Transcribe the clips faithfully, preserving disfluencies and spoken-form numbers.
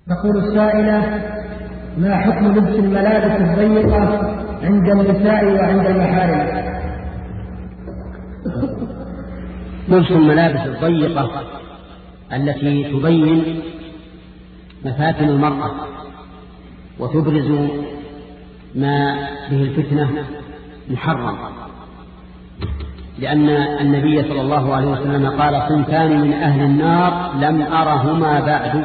تقول السائلة: ما حكم لبس الملابس الضيقة عند النساء وعند المحارم؟ لبس الملابس الضيقة التي تبين مفاتن المرأة وتبرز ما به الفتنة محرم، لأن النبي صلى الله عليه وسلم قال: صنفان من أهل النار لم أرهما بعد،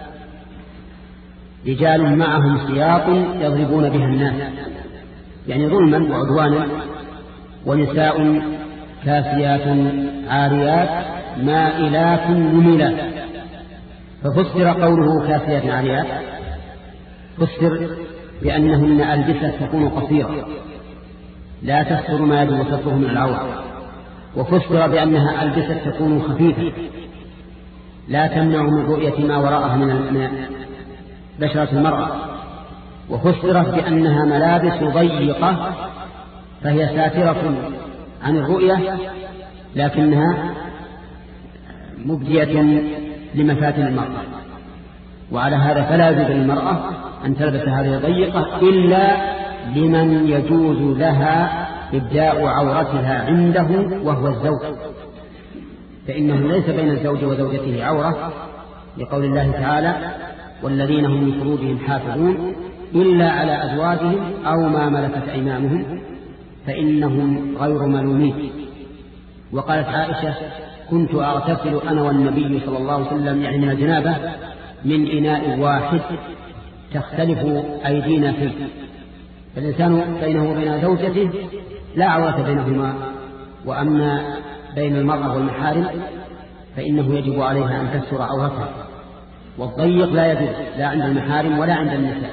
رجال معهم سياط يضربون بها الناس، يعني ظلما وعدوانا، ونساء كاسيات عاريات مائلات مميلات. ففسر قوله كاسيات عاريات فسر بأنهن ألبسة تكون قصيرة لا تستر ما يجب ستره من العورة، وفسر بأنها ألبسة تكون خفيفة لا تمنع من رؤية ما وراءها من بشرة المرأة، وفسرت بأنها ملابس ضيقة فهي ساترة عن الرؤية لكنها مبدية لمفاتن المرأة. وعلى هذا فلا يجوز للمرأة أن تلبس هذه الضيقة إلا لمن يجوز لها إبداء عورتها عنده وهو الزوج، فإنه ليس بين الزوج وزوجته عورة، لقول الله تعالى: والذين هم لفروجهم حافظون إلا على أزواجهم أو ما ملكت أيمانهم فإنهم غير ملومين. وقالت عائشة: كنت أغتسل أنا والنبي صلى الله عليه وسلم يعني من الجنابة من إناء واحد تختلف أيدينا فيه، فالإنسان بينه وبين زوجته لا عورة بينهما، وأما بين المرأة والمحارم فإنه يجب عليها أن تستر عورتها، والضيق لا يجوز لا عند المحارم ولا عند النساء.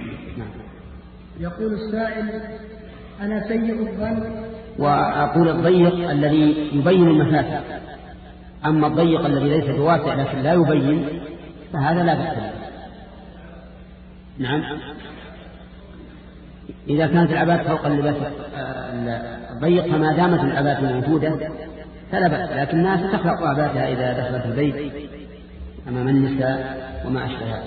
يقول السائل: أنا سيء الظن. وأقول الضيق الذي يبين المفاتن، أما الضيق الذي ليس بواسع لكن لا يبين فهذا لا بأس به. نعم، إذا كانت العباءة فوق اللباس الضيق فما دامت العباءة موجودة فلا بأس، لكن الناس تخلق عباءتها إذا دخلت البيت أمام النساء وما أشبه هذا.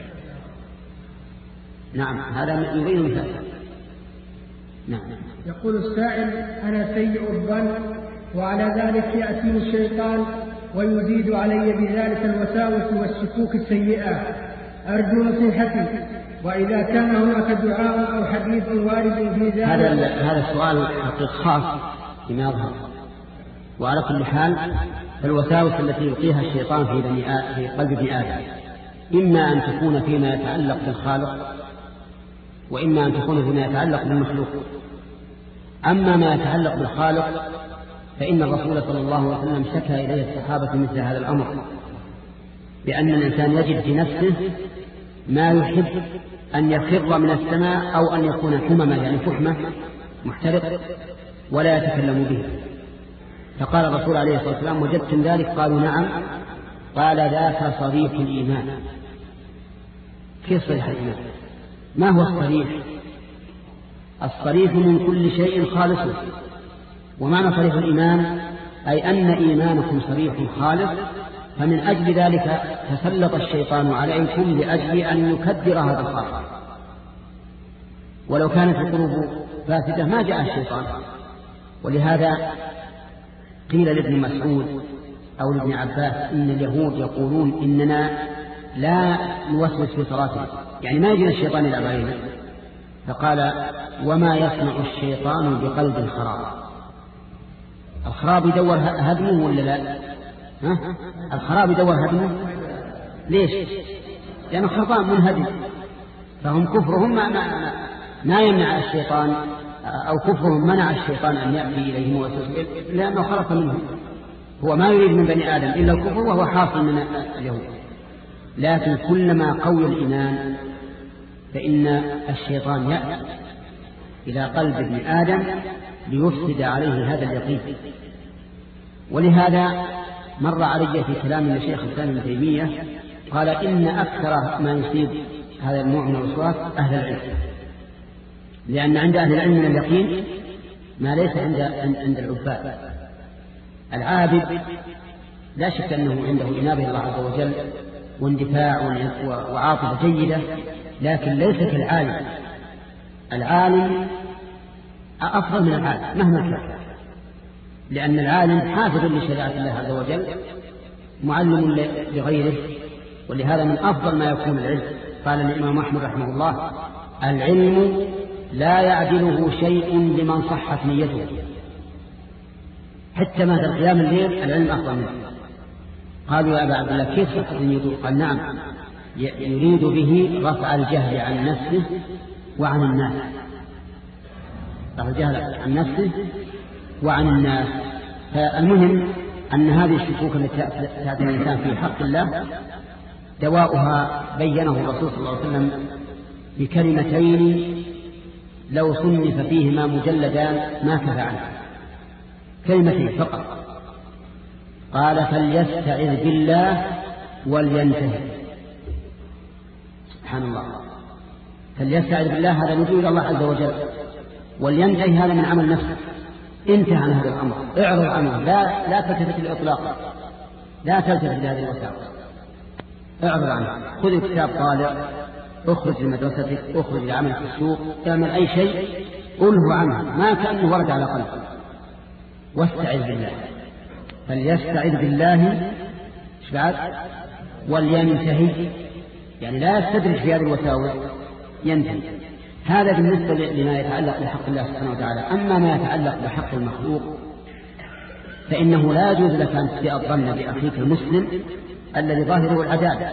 نعم، هذا يبين المفاتن. نعم. يقول السائل: أنا سيء الظن وعلى ذلك يأتيني الشيطان ويزيد علي بذلك الوساوس والشكوك السيئة، أرجو نصيحتي، وإذا كان هناك دعاء أو حديث وارد في ذلك. هذا هذا السؤال حقيقي خاص بما يظهر. وعلى كل حال الوساوس التي يلقيها الشيطان في, بني في قلب ابن آدم إما أن تكون فيما يتعلق بالخالق وإما أن تكون فيما يتعلق بالمخلوق. أما ما يتعلق بالخالق فإن الرسول صلى الله عليه وسلم شكى إليه الصحابة مثل هذا الأمر، بأن الإنسان يجد في نفسه ما يحب أن يخر من السماء أو أن يكون حمما يعني فحمة محترق ولا يتكلم به. فقال الرسول عليه الصلاة والسلام: وجدتم ذلك؟ قالوا: نعم. قال: ذاك صريح الإيمان. كيف صريح الإيمان؟ ما هو الصريح؟ الصريح من كل شيء خالص. ومعنى صريح الإيمان أي أن إيمانكم صريح خالص، فمن أجل ذلك تسلط الشيطان عليكم لأجل أن يكدر هذا الخالق. ولو كانت القلوب فاسدة ما جاء الشيطان. ولهذا قيل لابن مسعود أو لابن عباس: إن اليهود يقولون إننا لا نوسوس في صلاتنا، يعني ما يجينا الشيطان إلى علينا. فقال: وما يصنع الشيطان بقلب خراب؟ الخراب يدور هدمه ولا لا؟ ها؟ الخراب يدور هدمه. ليش؟ لأنه خربان منهدم، فهم كفرهم ما, ما, ما يمنع الشيطان، أو كفرهم منع الشيطان أن يأتي إليهم ويسوس، لأنه خلق منهم. هو ما يريد من بني آدم إلا الكفر، وهو حاصل من اليهود. لكن كلما قوي الإيمان فإن الشيطان يأتي إلى قلب ابن آدم ليفسد عليه هذا اليقين. ولهذا مر علي في كلام الشيخ الإسلام ابن تيمية قال: إن أكثر ما يصيب هذا النوع من الوسواس أهل العلم، لأن عند أهل العلم من اليقين ما ليس عند عند العباد. العابد لا شك أنه عنده إنابة الله عز وجل واندفاع وعاطفة جيدة، لكن ليس كالعالم. العالم أفضل من العالم مهما كان، لأن العالم حافظ لشريعة الله عز وجل، معلم لغيره، ولهذا من أفضل ما يكون العلم. قال الإمام أحمد رحمه الله: العلم لا يعدله شيء لمن صحت نيته. حتى مثل قيام الليل العلم أفضل منه. قالوا يا أبا عبد الله كيف صحت نيته؟ قال: نعم، يريد به رفع الجهل عن نفسه وعن الناس، رفع الجهل عن نفسه وعن الناس. فالمهم أن هذه الشكوك التي تأتي الإنسان في حق الله دواؤها بينه الرسول صلى الله عليه وسلم بكلمتين لو صنف فيهما مجلدان ما كفى عنه، كلمتين فقط. قال: فليستعذ بالله ولينتهي. سبحان الله، فليستعذ بالله هذا نجوء إلى الله عز وجل، ولينتهي هذا من عمل نفسه. انتهى عن هذا الأمر، اعرض عنه، لا لا تلتفت الإطلاق، لا تلتفت لهذه الوسائل، اعرض عنه. خذ الكتاب طالع، اخرج لمدرستك، اخرج لعمل في السوق، اعمل أي شيء قله عنه ما كأنه ورد على قلبه، واستعذ بالله. فليستعذ بالله ايش بعد؟ ولينتهي، يعني لا يستدرج في هذه الوساوس، ينتهي. هذا بالنسبة لما يتعلق بحق الله سبحانه وتعالى. أما ما يتعلق بحق المخلوق فإنه لا يجوز لك أن تسيء الظن بأخيك المسلم الذي ظاهره العدالة.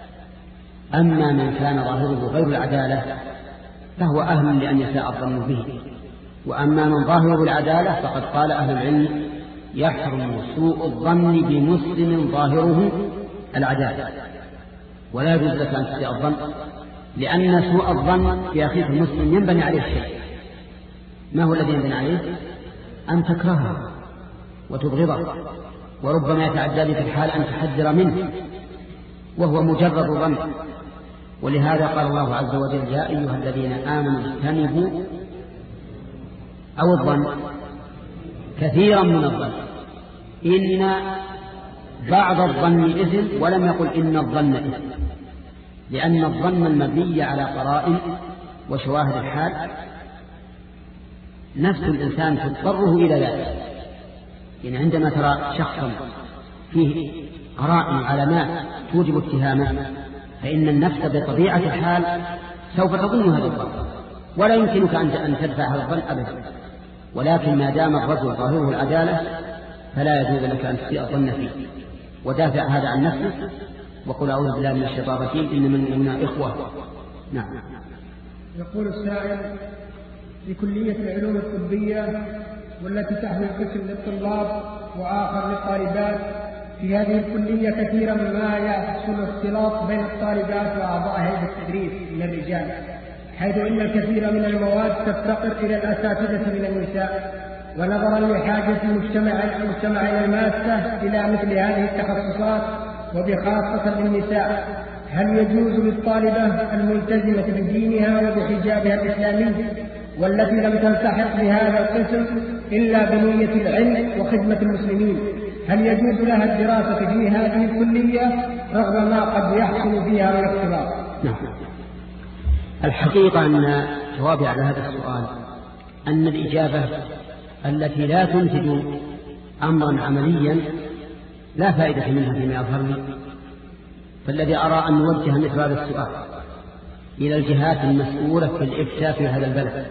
أما من كان ظاهره غير العدالة فهو أهل لأن يساء الظن به. وأما من ظاهره العدالة فقد قال أهل العلم: يحرم سوء الظن بمسلم ظاهره العدالة. ولا يجوز لك أن تسيء الظن، لأن سوء الظن في أخيك المسلم ينبني عليه الشيء. ما هو الذي ينبني عليه؟ أن تكرهه وتبغضه، وربما يتعدى بك الحال أن تحذر منه، وهو مجرد ظن. ولهذا قال الله عز وجل: يا أيها الذين آمنوا اجتنبوا أو الظن كثيرا من الظن إن بعض الظن إثم، ولم يقل إن الظن إثم، لأن الظن المبني على قرائن وشواهد الحال نفس الإنسان تضطره إلى ذلك. يعني عندما ترى شخصا فيه قرائن وعلامات توجب اتهامه فإن النفس بطبيعة الحال سوف تظن هذا الظن، ولا يمكنك أن تدفع هذا الظن أبدا. ولكن ما دام الرجل ظاهره العدالة فلا يجوز لك أن تسيء الظن فيه، ودافع هذا عن نفسك وقل أعوذ بالله من الشيطان الرجيم إن من المؤمنين إخوة. نعم. يقول السائل: في كلية العلوم الطبية والتي تحمل قسم للطلاب وآخر للطالبات، في هذه الكلية كثيرا ما يحصل اختلاط بين الطالبات وأعضاء هيئة التدريس من الرجال، حيث إن الكثير من المواد تفتقر إلى الأساتذة من النساء. ونظرا لحاجة المجتمع المجتمع إلى الماسة إلى مثل هذه التخصصات وبخاصة للنساء، هل يجوز للطالبة الملتزمة بدينها وبحجابها الإسلامي والتي لم تلتحق بهذا القسم إلا بنية العلم وخدمة المسلمين، هل يجوز لها الدراسة في هذه الكلية رغم ما قد يحصل فيها من اختلاط؟ نعم. الحقيقة أن جوابي على هذا السؤال أن الإجابة التي لا تنتج أمرا عمليا لا فائدة منها فيما يظهر لي. فالذي أرى أن نوجه مثل هذا السؤال إلى الجهات المسؤولة في الإفتاء في هذا البلد،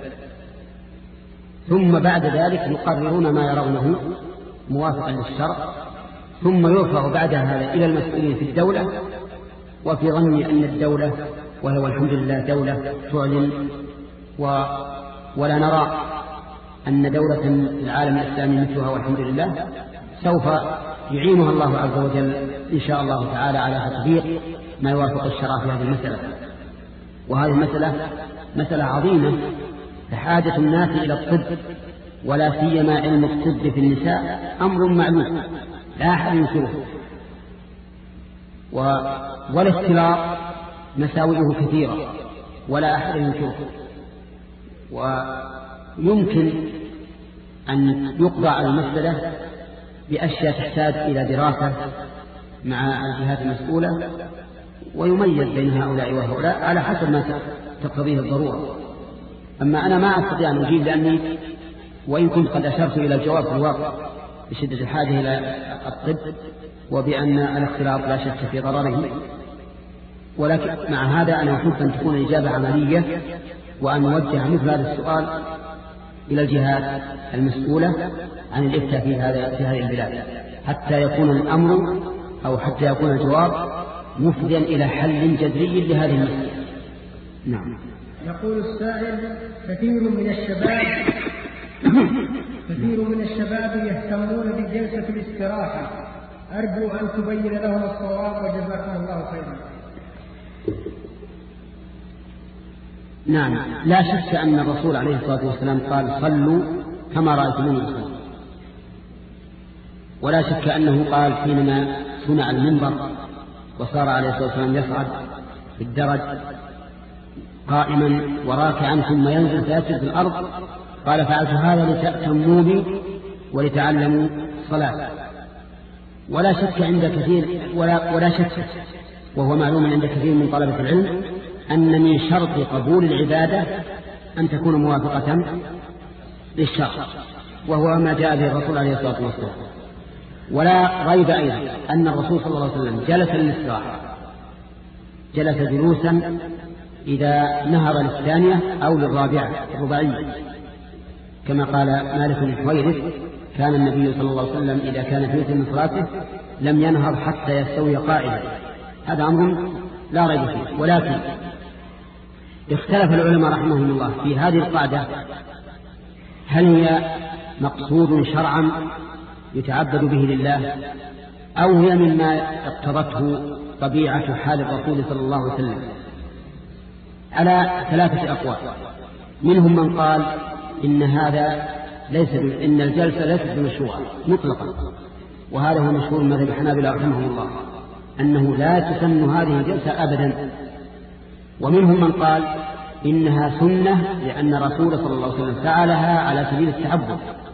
ثم بعد ذلك يقررون ما يرونه موافقا للشرع، ثم يرفع بعد هذا إلى المسؤولين في الدولة. وفي ظني أن الدولة، وهو الحمد لله دولة تعلن، و... ولا نرى أن دولة العالم الإسلامي مثلها والحمد لله، سوف يعينها الله عز وجل إن شاء الله تعالى على تطبيق ما يوافق الشرع في هذه المسألة. وهذه المسألة مسألة عظيمة، فحاجة الناس إلى الطب ولا سيما علم الطب في النساء أمر معلوم لا أحد ينكره، و... والاختلاط مساوئه كثيرة ولا أحد ينكره. ويمكن أن يقضى على المسألة بأشياء تحتاج إلى دراسة مع الجهات المسؤولة، ويميز بين هؤلاء وهؤلاء على حسب ما تقتضيه الضرورة. أما أنا ما أستطيع أن أجيب، لأني وإن كنت قد أشرت إلى الجواب في الواقع بشدة الحاجة إلى الطب، وبأن الاختلاط لا شك في ضرره، ولكن مع هذا أنا أحب أن تكون الإجابة عملية، وأن نوجه مثل هذا السؤال إلى الجهات المسؤولة عن الإفتاء في هذا في هذه البلاد، حتى يكون الأمر أو حتى يكون الجواب مفضيا إلى حل جذري لهذه المسألة. نعم. يقول السائل: كثير من الشباب كثير من الشباب يهتمون بجلسة الاستراحة، أرجو أن تبين لهم الصواب وجزاكم الله خيرا. نعم، لا شك أن الرسول عليه الصلاة والسلام قال: صلوا كما رأيتموني أصلي. ولا شك أنه قال حينما صنع المنبر وصار عليه الصلاة والسلام يصعد في الدرج قائما وراكعا ثم ينزل فيسجد في الأرض، قال: فعلت هذا لتأتموا بي ولتعلموا الصلاة. ولا شك عند كثير ولا, ولا شك وهو معلوم عند كثير من طلبة العلم أن من شرط قبول العبادة أن تكون موافقة للشرع، وهو ما جاء به الرسول عليه الصلاة والسلام. ولا ريب أيضا أن الرسول صلى الله عليه وسلم جلس للاستراحة، جلس جلوسا إذا نهض للثانية أو للرابعة الرباعية، كما قال مالك بن حويرث: كان النبي صلى الله عليه وسلم إذا كان في من صلاته لم ينهض حتى يستوي قائدا. هذا أمر لا ريب فيه. ولكن اختلف العلماء رحمهم الله في هذه القاعدة: هل هي مقصود شرعا يتعبد به لله، أو هي مما اقتضته طبيعة حال الرسول صلى الله عليه وسلم؟ على ثلاثة أقوال. منهم من قال إن هذا ليس إن الجلسة ليست بمشروعة مطلقا، وهذا هو مشهور مذهب الحنابلة رحمهم الله، أنه لا تسن هذه الجلسة أبدا. ومنهم من قال إنها سنة لأن الرسول صلى الله عليه وسلم فعلها على سبيل التعبد،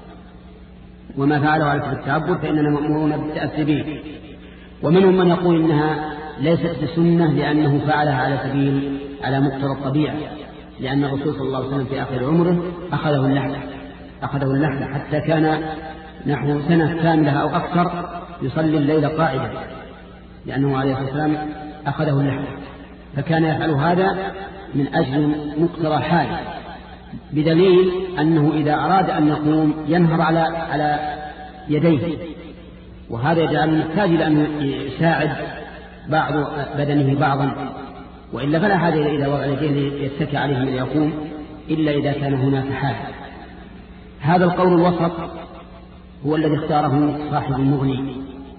وما فعله على سبيل التعبد فإننا مأمورون بالتأسي به. ومنهم من يقول إنها ليست بسنة لأنه فعلها على سبيل على مقتضى الطبيعة، لأن الرسول صلى الله عليه وسلم في آخر عمره أخذه اللحظة أخذه اللحظة حتى كان نحو سنة كاملة أو أكثر يصلي الليل قاعدا، لأنه عليه الصلاة والسلام أخذه اللحظة، فكان يفعل هذا من أجل مقتضى حاله، بدليل أنه إذا أراد أن يقوم ينهض على على يديه، وهذا يجعل محتاج لأن يساعد بعض بدنه بعضا، وإلا فلا حاجة إلى وضع يديه يتكى عليه من يقوم إلا إذا كان هناك حاجة. هذا القول الوسط هو الذي اختاره صاحب المغني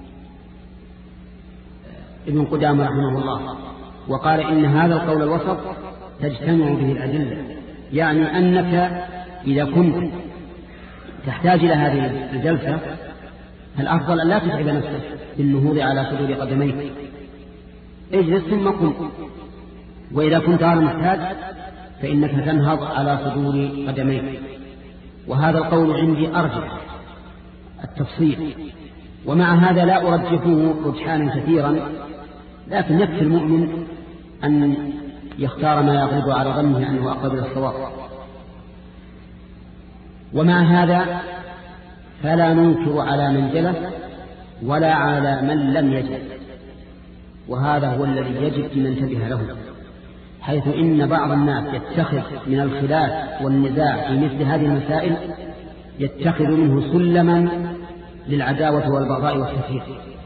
ابن قدامة رحمه الله، وقال إن هذا القول الوسط تجتمع به الأدلة، يعني أنك إذا كنت تحتاج إلى هذه الجلسة فالأفضل أن لا تتعب نفسك بالنهوض على صدور قدميك، اجلس ثم قم. وإذا كنت غير محتاج فإنك تنهض على صدور قدميك. وهذا القول عندي أرجح التفصيل، ومع هذا لا أرجحه رجحانا كثيرا، لكن يكفي المؤمن أن يختار ما يغلب على ظنه أنه أقرب إلى الصواب. ومع هذا فلا ننكر على من جلس ولا على من لم يجلس، وهذا هو الذي يجب أن ننتبه له، حيث إن بعض الناس يتخذ من الخلاف والنزاع في مثل هذه المسائل يتخذ منه سلما للعداوة والبغضاء والتفريق،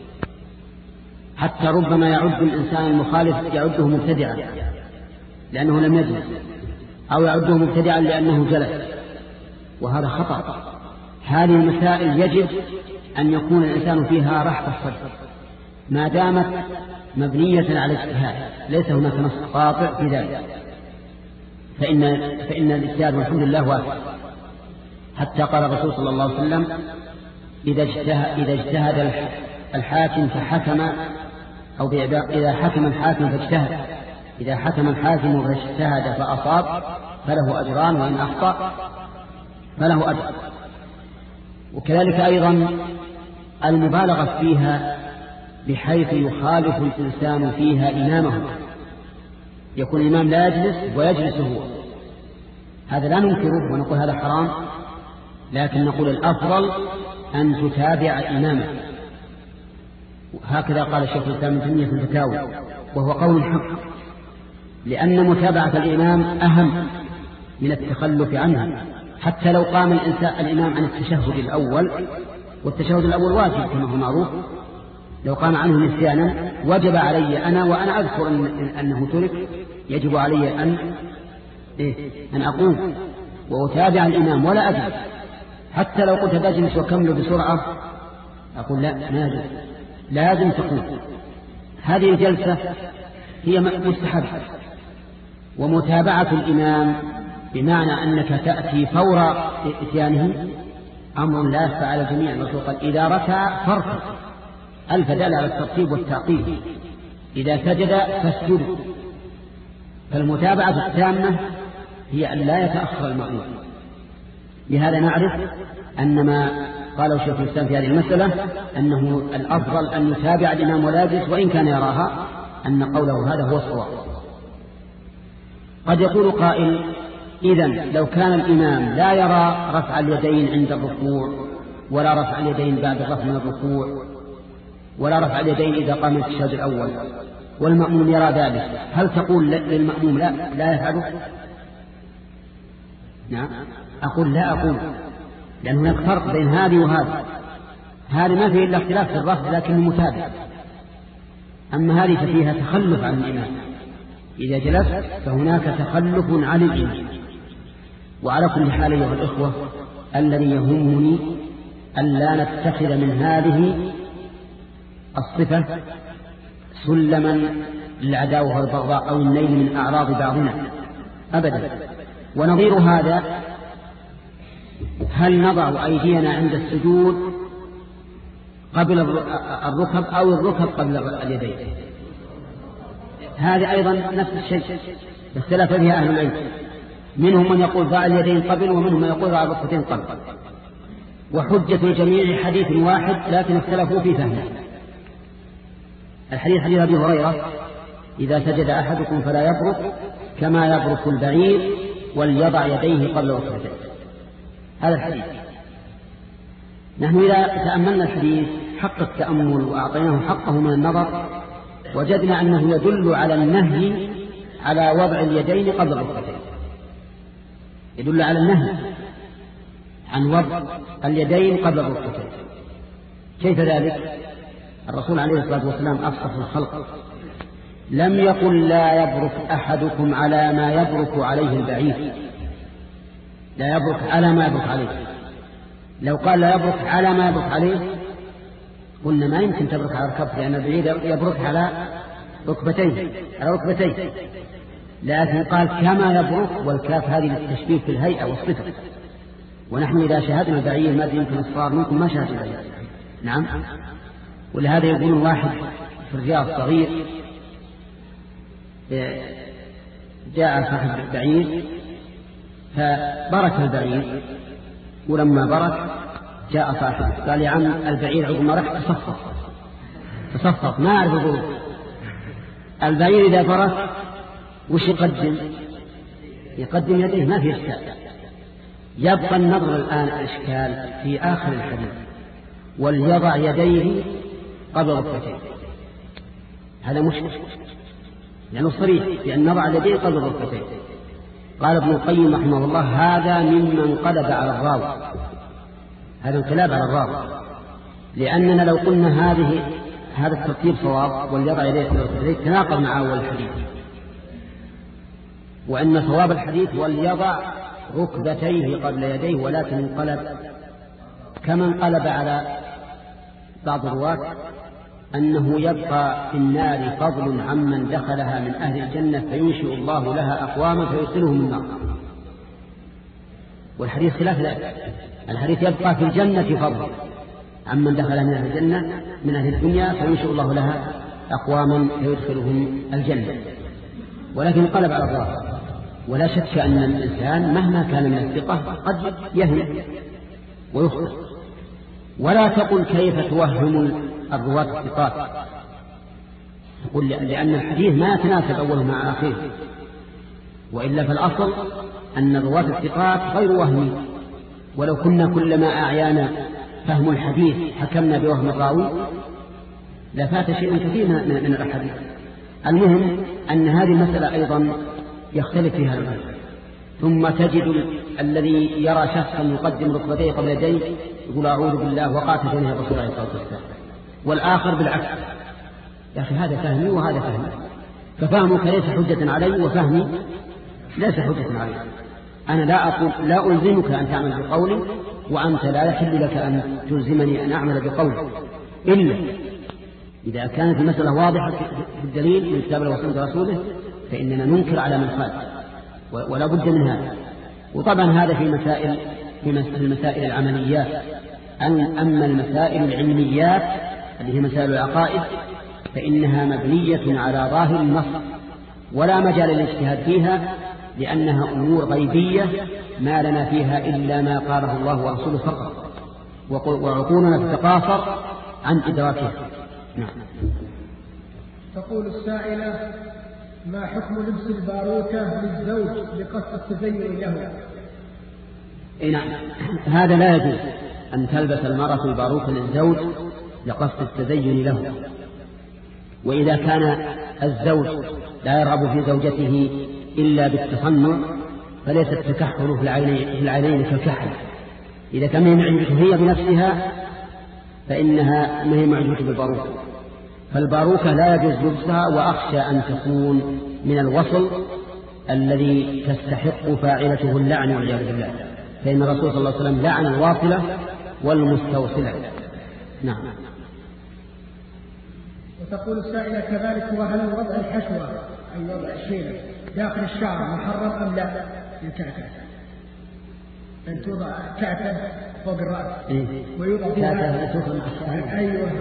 حتى ربما يعد الإنسان المخالف يعده مبتدعا لأنه لم يجلس، أو يعده مبتدعا لأنه جلس، وهذا خطأ. هذه المسائل يجب أن يكون الإنسان فيها رحب الصدر ما دامت مبنية على اجتهاد، ليس هناك نص قاطع في ذلك، فإن, فإن الاجتهاد والحمد لله واسع. حتى قال الرسول صلى الله عليه وسلم: إذا اجتهد, إذا اجتهد الحاكم فحكم، أو إذا حكم الحاكم فاجتهد، إذا حكم الحاكم فاجتهد فأصاب فله أجران، وإن أخطأ فله أجر. وكذلك أيضا المبالغة فيها بحيث يخالف الإنسان فيها إمامه، يكون الإمام لا يجلس ويجلس هو، هذا لا ننكره ونقول هذا حرام، لكن نقول الأفضل أن تتابع إمامه. هكذا قال الشيخ الإسلام ابن تيمية في الفتاوى، وهو قول حق، لأن متابعة الإمام أهم من التخلف عنه. حتى لو قام الإنسان الإمام عن التشهد الأول، والتشهد الأول واجب كما هو معروف، لو قام عنه نسيانا وجب علي أنا وأنا أذكر إن أنه ترك، يجب علي أن إيه؟ أن أقوم وأتابع الإمام ولا أجلس. حتى لو قلت بجلس وكمل بسرعة أقول لا، ما يجب، لازم تقوم. هذه الجلسة هي مستحب. ومتابعة الإمام بمعنى أنك تأتي فور إتيانه أمر لا يخفى على الجميع. الرسول قال إذا ركع فاركع، ألف دل على الترتيب والتعقيب، إذا سجد فاسجد. فالمتابعة التامة هي أن لا يتأخر المأموم. لهذا نعرف أن ما قاله شيخ الإسلام في هذه المسألة أنه الأفضل أن يتابع الإمام ولا يجلس، وإن كان يراها أن قوله هذا هو الصواب. قد يقول قائل إذن لو كان الإمام لا يرى رفع اليدين عند الركوع، ولا رفع اليدين بعد الرفع من الركوع، ولا رفع اليدين إذا قام التشهد الأول، والمأموم يرى ذلك، هل تقول للمأموم لا لا يفعله؟ نعم، أقول لا أقول، لأن هناك فرق بين هذه وهذه. هذه ما فيه إلا اختلاف في الرفض لكنه متابع، أما هذه ففيها تخلف عن الإمام. إذا جلس فهناك تخلف عن الإمام. وعلى كل حال أيها الإخوة، الذي يهمني أن لا نتخذ من هذه الصفة سلما للعداوة والبغضاء أو النيل من أعراض بعضنا أبدا. ونظير هذا، هل نضع أيدينا عند السجود قبل الركب أو الركب قبل اليدين؟ هذه أيضا نفس الشيء اختلف فيها أهل العلم، منهم من يقول ضع اليدين قبل، ومنهم من يقول ضع الركبتين قبل. وحجة الجميع حديث واحد لكن اختلفوا في فهمه. الحديث حديث أبي هريرة إذا سجد أحدكم فلا يبرك كما يبرك البعير وليضع يديه قبل ركبتيه، هذا الحديث. نحن إذا تأملنا الحديث حق التأمل وأعطيناه حقه من النظر، وجدنا أنه يدل على النهي على وضع اليدين قبل الركبتين، يدل على النهي عن وضع اليدين قبل الركبتين. كيف ذلك؟ الرسول عليه الصلاة والسلام أفصح الخلق، لم يقل لا يبرك أحدكم على ما يبرك عليه البعير، لا يبرك على ما يبرك عليه. لو قال لا يبرك على ما يبرك عليه قلنا ما يمكن تبرك على ركبته، لأن البعير يبرك على ركبتين على ركبتين لكن قال كما يبرك، والكاف هذه للتشبيه في الهيئة والصفة. ونحن إذا شاهدنا البعير ما يمكن الصغار منكم ما شاهدنا البعير. نعم. ولهذا يقول واحد في الرياض صغير جاء صاحب البعير فبرك البعير، ولما برك جاء صاحبه قال يا عم البعير عقب ما رحت تصفق تصفق ما أعرف أقول. البعير إذا برك وش يقدم؟ يقدم يديه، ما في إشكال. يبقى النظر الآن الإشكال في آخر الحديث، وليضع يديه قبل ركبتين، هذا مشكل لأنه صريح بأن نضع يديه قبل ركبتين. قال ابن القيم رحمه الله هذا مما انقلب على الراوي، هذا انقلاب على الراوي، لأننا لو قلنا هذه هذا الترتيب صواب وليضع يديه قبل ركبتين تناقض مع أول الحديث، وأن صواب الحديث وليضع ركبتيه قبل يديه، ولكن انقلب كما انقلب على بعض الرواة أنه يبقى في النار فضل عمن دخلها من أهل الجنة فينشئ الله لها أقواما فيدخلهم النار. والحديث خلاف ذلك، الحديث يبقى في الجنة فضل عمن دخلها من أهل الجنة من أهل الدنيا فينشئ الله لها أقواما فيدخلهم الجنة، ولكن انقلب على الظاهر. ولا شك أن الإنسان مهما كان من الثقة قد يهم ويخطئ. ولا تقل كيف توهم الرواة الثقات. يقول لأن الحديث ما يتناسب أوله مع آخره، وإلا فالأصل أن الرواة الثقات غير وهمي، ولو كنا كلما أعيانا فهم الحديث حكمنا بوهم الراوي لفات شيء كثير من الأحاديث. المهم أن هذه المسألة أيضا يختلف فيها العلماء. ثم تجد الذي يرى شخصا يقدم ركبتيه قبل يديه يقول أعوذ بالله وقعت جنيه الرسول عليه الصلاة والسلام، والآخر بالعكس. يا أخي هذا فهمي وهذا فهمي، ففهمك ليس حجة علي وفهمي ليس حجة علي. أنا لا أقول لا ألزمك أن تعمل بقولي، وأنت لا يحل لك أن تلزمني أن أعمل بقولي، إلا إذا كانت المسألة واضحة في الدليل من كتاب الله وسنة رسوله فإننا ننكر على من خالف، ولا بد من هذا. وطبعا هذا في مسائل في المسائل العمليات. أما المسائل العلميات اللي هي مسائل العقائد فإنها مبنية على ظاهر النص ولا مجال للاجتهاد فيها، لأنها أمور غيبية ما لنا فيها إلا ما قاله الله ورسوله فقط، وعقولنا تتقاصر عن إدراكها. نعم. تقول السائلة: ما حكم لبس الباروكة للزوج لقصد التزين له؟ نعم، هذا لا يجوز أن تلبس المرأة الباروكة للزوج لقصد التزين له. وإذا كان الزوج لا يرغب في زوجته إلا بالتصنع فليس التكحل في العينين كالكحل. إذا كان معجبة هي بنفسها فإنها ما هي معجبة بالباروكة. فالباروكة لا يجوز لبسها، وأخشى أن تكون من الوصل الذي تستحق فاعلته اللعن والعياذ بالله، فإن الرسول صلى الله عليه وسلم لعن الواصلة والمستوصلة. نعم. وتقول السائلة كذلك: وهل وضع الحشوة أي وضع الشيلة داخل الشعر محرم أم لا للكعكة؟ أن توضع كعكة فوق الرأس إيه؟ ويوضع فيها أيوة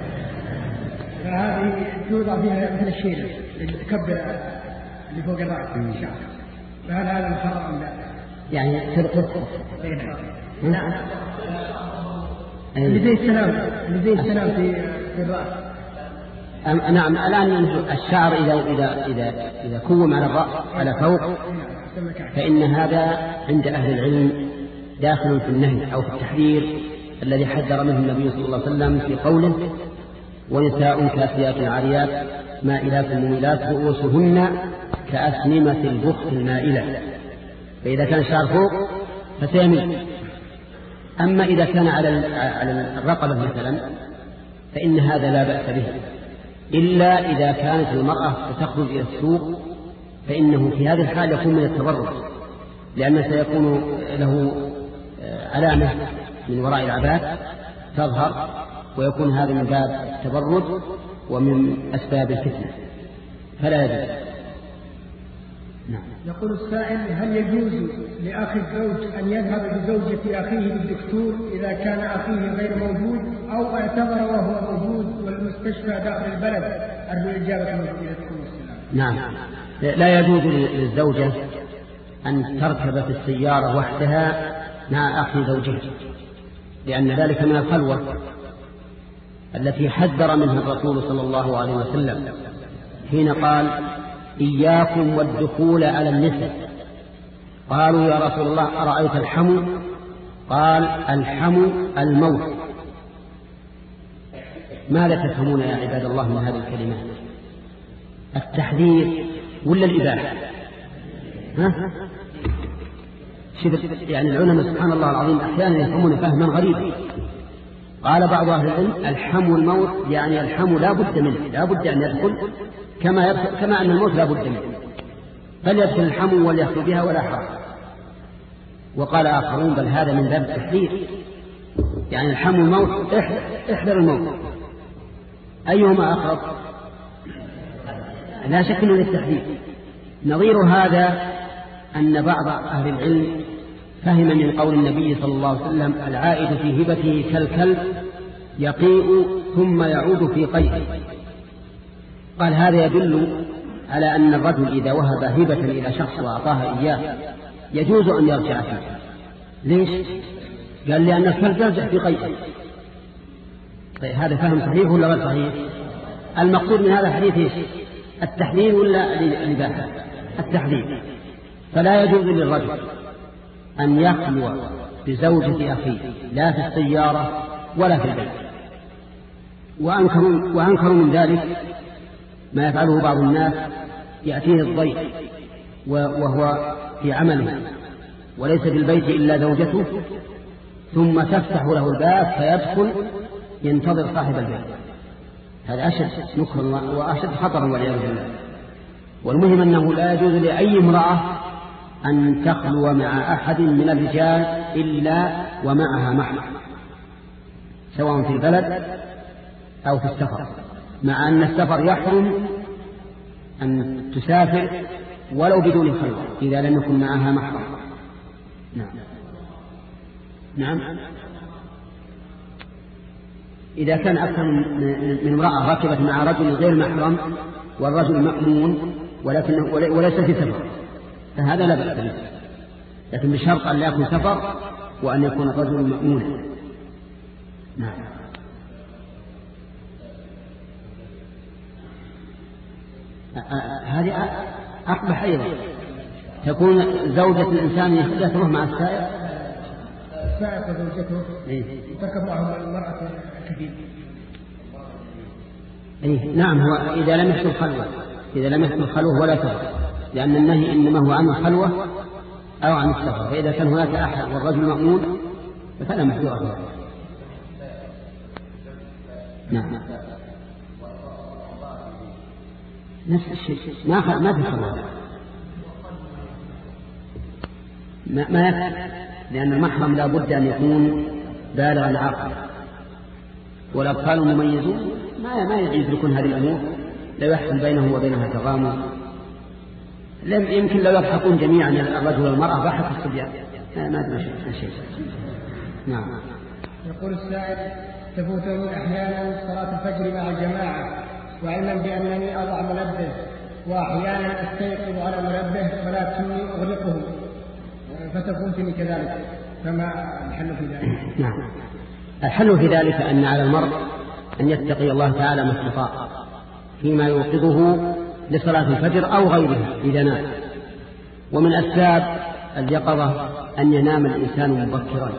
فهذه توضع فيها مثل الشيلة الكبة اللي فوق الرأس الشعر، فهل هذا محرم أم لا؟ يعني ترقص نعم اللي زي السلام اللي زي السلام في في الرأس. نعم. الآن الشعر إذا إذا إذا إذا كوم على الرأس على فوق فإن هذا عند أهل العلم داخل في النهي أو في التحذير الذي حذر منه النبي صلى الله عليه وسلم في قوله: ونساء كاسيات عاريات مائلات مميلات رؤوسهن كأسنمة البخت المائلة. فإذا كان الشعر فوق فسيميل. أما إذا كان على على الرقبة مثلا فإن هذا لا بأس به، إلا إذا كانت المرأة تخرج إلى السوق فإنه في هذه الحال يكون من التبرج، لأنه سيكون له علامة من وراء العباءة تظهر، ويكون هذا من باب التبرج ومن أسباب الفتنة، فلا يجوز. نعم. يقول السائل: هل يجوز لأخي الزوج أن يذهب بزوجة أخيه للدكتور إذا كان أخيه غير موجود، أو اعتبر وهو موجود والمستشفى داخل البلد؟ أرجو الإجابة من فضيلتكم والسلام. نعم. لا يجوز للزوجة أن تركب في السيارة وحدها مع أخي زوجها، لأن ذلك من الخلوة التي حذر منها الرسول صلى الله عليه وسلم حين قال: إياكم والدخول على النساء. قالوا: يا رسول الله أرأيت الحمو؟ قال: الحمو الموت. ماذا تفهمون يا عباد الله من هذه الكلمات؟ التحذير ولا الإباحة؟ ها؟ يعني العلماء سبحان الله العظيم أحيانا يفهمون فهما غريبا. قال بعض أهل العلم: الحمو الموت، يعني الحمو لا بد منه، لا بد أن يدخل كما يدخل كما أن الموت لا بد منه، فليدخل الحمو وليخلو بها ولا حرج. وقال آخرون: بل هذا من باب التحذير، يعني الحمو الموت، احذر الموت. أيهما أقرب؟ لا شك أنه للتحذير. نظير هذا أن بعض أهل العلم فهم من قول النبي صلى الله عليه وسلم: العائد في هبته كالكلب يقيء ثم يعود في قيئه. قال هذا يدل على أن الرجل إذا وهب هبة إلى شخص وأعطاها إياه يجوز أن يرجع فيه. ليش؟ قال: لأن الكلب يرجع في قيئه طيب هذا فهم صحيح ولا غير صحيح؟ المقصود من هذا الحديث ايش؟ التحليل ولا الإباحة؟ التحليل. فلا يجوز للرجل أن يخلو بزوجة أخيه لا في السيارة ولا في البيت. وأنكروا, وأنكروا من ذلك ما يفعله بعض الناس، يأتيه الضيف وهو في عمله وليس في البيت إلا زوجته، ثم تفتح له الباب فيدخل ينتظر صاحب البيت. هذا أشد نكرا وأشد خطرا والعياذ بالله. والمهم أنه لا يجوز لأي امرأة أن تخلو مع أحد من الرجال إلا ومعها محرم، سواء في البلد أو في السفر، مع أن السفر يحرم أن تسافر ولو بدون خلوة إذا لم يكن معها محرم. نعم نعم إذا كان أكثر من امرأة ركبت مع رجل غير محرم والرجل مأمون ولكن وليس في سفر فهذا لا بأس به، لكن بشرط أن لا يكون سفر وأن يكون الرجل مأمونا. نعم. هذه أقبح أيضا، تكون زوجة الإنسان يخلطه مع السائق السائق وزوجته تركب معهم المرأة كثير. إيه نعم. هو إذا لم يحصل خلوة إذا لم يحصل خلوة ولا سفر، لأن النهي إنما هو عن الخلوة أو عن السفر. فإذا كان هناك أحد والرجل مأمون فلا محذور فيه. نعم نفس الشيء، ما ما في خلوة، ما ما يكفي، لأن المحرم لا بد أن يكون بالغا عاقلا، والأطفال المميزون ما ما يدركون هذه الأمور، لا يحصل بينه وبينها تغامر. لم يمكن لو يضحكون جميعا الرجل والمرأة ضحك الصبيان، ما أدري شيء. نعم. يقول السائل: تفوتني أحيانا صلاة الفجر مع الجماعة، وعلما بأنني أضع منبه، وأحيانا أستيقظ على منبه ولكني أغلقه فتفوتني كذلك، فما الحل في ذلك؟ نعم. الحل في ذلك أن على المرء أن يتقي الله تعالى ما استطاع فيما يوقظه لصلاة الفجر أو غيرها إذا نام. ومن أسباب اليقظة أن ينام الإنسان مبكرا،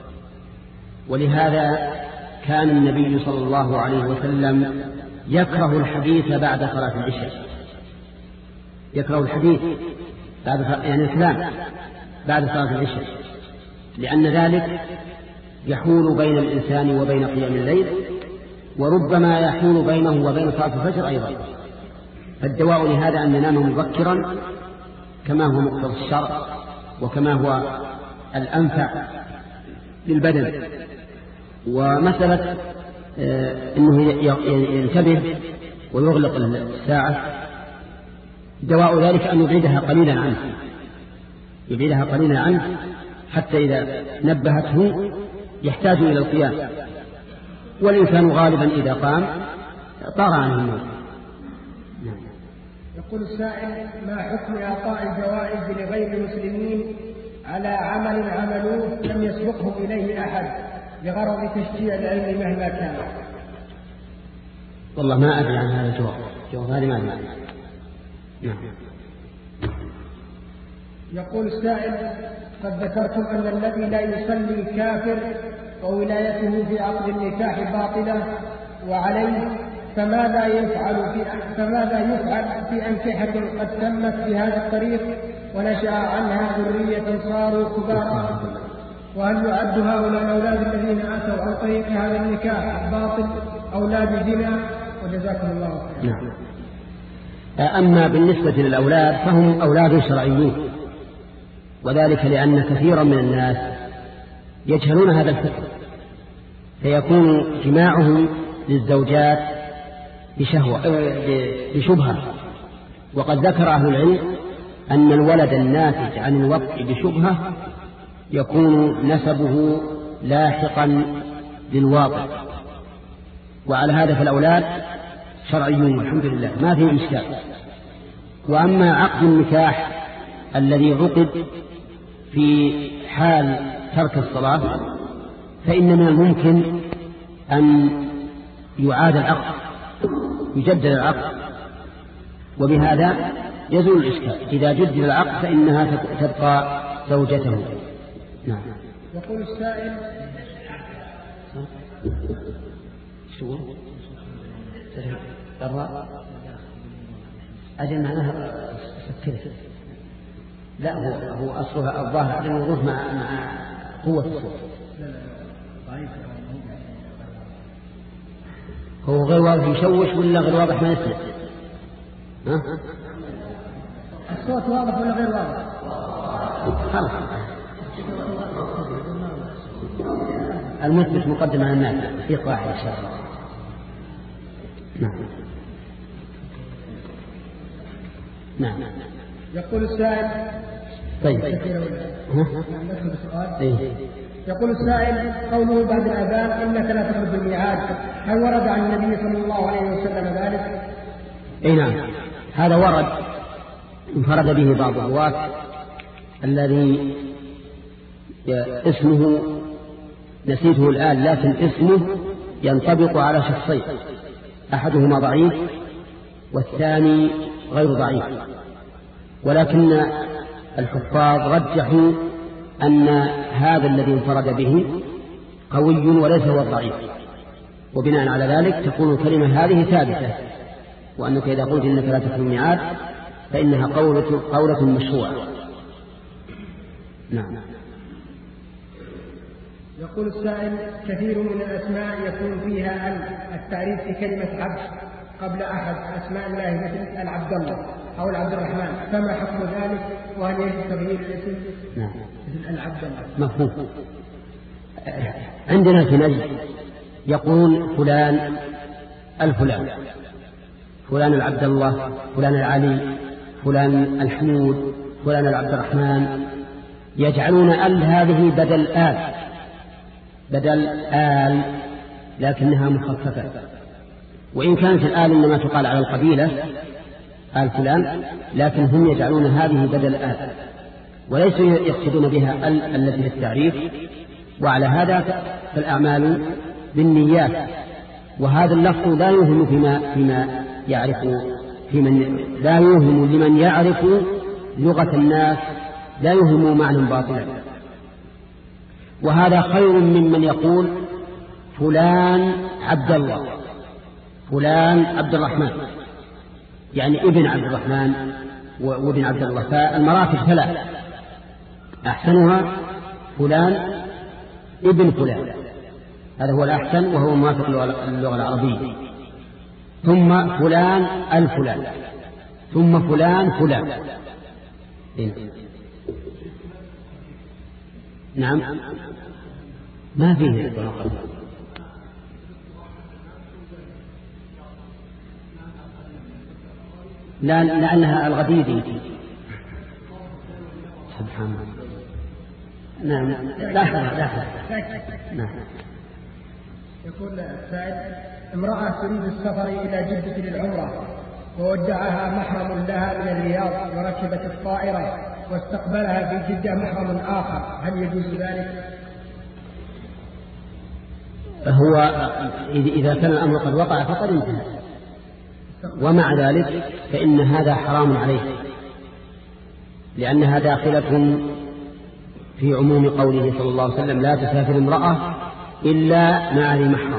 ولهذا كان النبي صلى الله عليه وسلم يكره الحديث بعد صلاة العشاء، يكره الحديث بعد يعني الكلام بعد صلاة العشاء، لأن ذلك يحول بين الإنسان وبين قيام الليل، وربما يحول بينه وبين صلاة الفجر أيضا. فالدواء لهذا أن ننام مبكرا كما هو مقتضى الشرع وكما هو الأنفع للبدن. ومسألة آه أنه ينتبه ويغلق الساعة، دواء ذلك أن يبعدها قليلا عنه يبعدها قليلا عنه حتى إذا نبهته يحتاج إلى القيام، والإنسان غالبا إذا قام طار عنه النوم. يقول السائل: ما حكم إعطاء الجوائز لغير المسلمين على عمل عملوه لم يسبقهم إليه أحد بغرض تشجيع العلم مهما كان؟ والله ما أدري عن هذا الجواب، جواب هذا ما أدري. نعم. يقول السائل: قد ذكرتم أن الذي لا يصلي كافر وولايته في عقد النكاح باطلة وعليه، فماذا يفعل في فماذا يفعل في أنكحة قد تمت بهذا الطريق ونشأ عنها ذرية صاروا كبارا؟ وهل يعد هؤلاء الأولاد الذين أتوا عن طريق هذا النكاح الباطل أولاد زنا؟ وجزاكم الله خيرا. نعم. أما بالنسبة للأولاد فهم أولاد شرعيون، وذلك لأن كثيرا من الناس يجهلون هذا الفقه، فيكون جماعهم للزوجات بشهوة بشبهة. وقد ذكر أهل العلم أن الولد الناتج عن الوطء بشبهة يكون نسبه لاحقا للواطئ، وعلى هذا فالأولاد شرعيون والحمد لله ما فيه إشكال. وأما عقد النكاح الذي عقد في حال ترك الصلاة فإن من الممكن أن يعاد العقد، يجدد العقد، وبهذا يزول الإشكال. إذا جدد العقد فإنها تبقى زوجته. نعم. يقول السائل شو أجل معناها فكره. لا هو هو أصلها الظاهر على الوضوح مع مع قوة الصوت. هو غير واضح يشوش ولا غير واضح ما يسمع؟ ها؟ الصوت واضح ولا غير واضح؟ خلاص. المثبت مقدم على الناس في واحد إن شاء الله. نعم. نعم. يقول السائل. طيب. إيه؟ يقول السائل قوله بعد الأذان إنك لا تخرج الميعاد، هل ورد عن النبي صلى الله عليه وسلم ذلك؟ اي نعم، هذا ورد انفرد به بعض الرواة الذي اسمه نسيته الآن، لكن اسمه ينطبق على شخصين، أحدهما ضعيف والثاني غير ضعيف، ولكن الحفاظ رجحوا أن هذا الذي انفرد به قوي وليس هو الضعيف، وبناء على ذلك تكون الكلمة هذه ثابتة، وأنك إذا قلت إنك لا تخلو الميعاد فإنها قولة, قولة مشروعة. نعم. يقول السائل كثير من الأسماء يكون فيها التعريف في كلمة عبد قبل أحد أسماء الله مثل العبد الله أو العبد الرحمن، فما حكم ذلك وهل يجب تغيير الاسم؟ نعم. مثل العبد الله. مفهوم. عندنا في نجد يقول فلان الفلان، فلان العبد الله، فلان العلي، فلان الحمود، فلان العبد الرحمن، يجعلون ال هذه بدل آل، بدل آل لكنها مخففة، وإن كانت الآل إنما تقال على القبيلة آل فلان، لكن هم يجعلون هذه بدل آل وليسوا يقصدون بها ال التي للتعريف. وعلى هذا فالأعمال بالنيات، وهذا اللفظ لا يوهم فيما, فيما يعرف في من لا يوهم لمن يعرف لغة الناس، لا يوهم معنى باطلا. وهذا خير ممن يقول فلان عبد الله، فلان عبد الرحمن، يعني ابن عبد الرحمن وابن عبد الله، فالمراتب ثلاث، أحسنها فلان ابن فلان، هذا هو الأحسن وهو موافق للغة العربية، ثم فلان الفلان، ثم فلان فلان. نعم، ما فيه لا لأنها الغديد. سبحان الله. نعم لا حرج لا حرج. نعم. يقول السائل امرأة تريد السفر إلى جدة للعمرة وودعها محرم لها من الرياض وركبت الطائرة واستقبلها في جدة محرم آخر، هل يجوز ذلك؟ هو إذا كان الأمر قد وقع فقد انتهى، ومع ذلك فإن هذا حرام عليه، لأنها داخلة في عموم قوله صلى الله عليه وسلم لا تسافر امرأة إلا مع ذي محرم،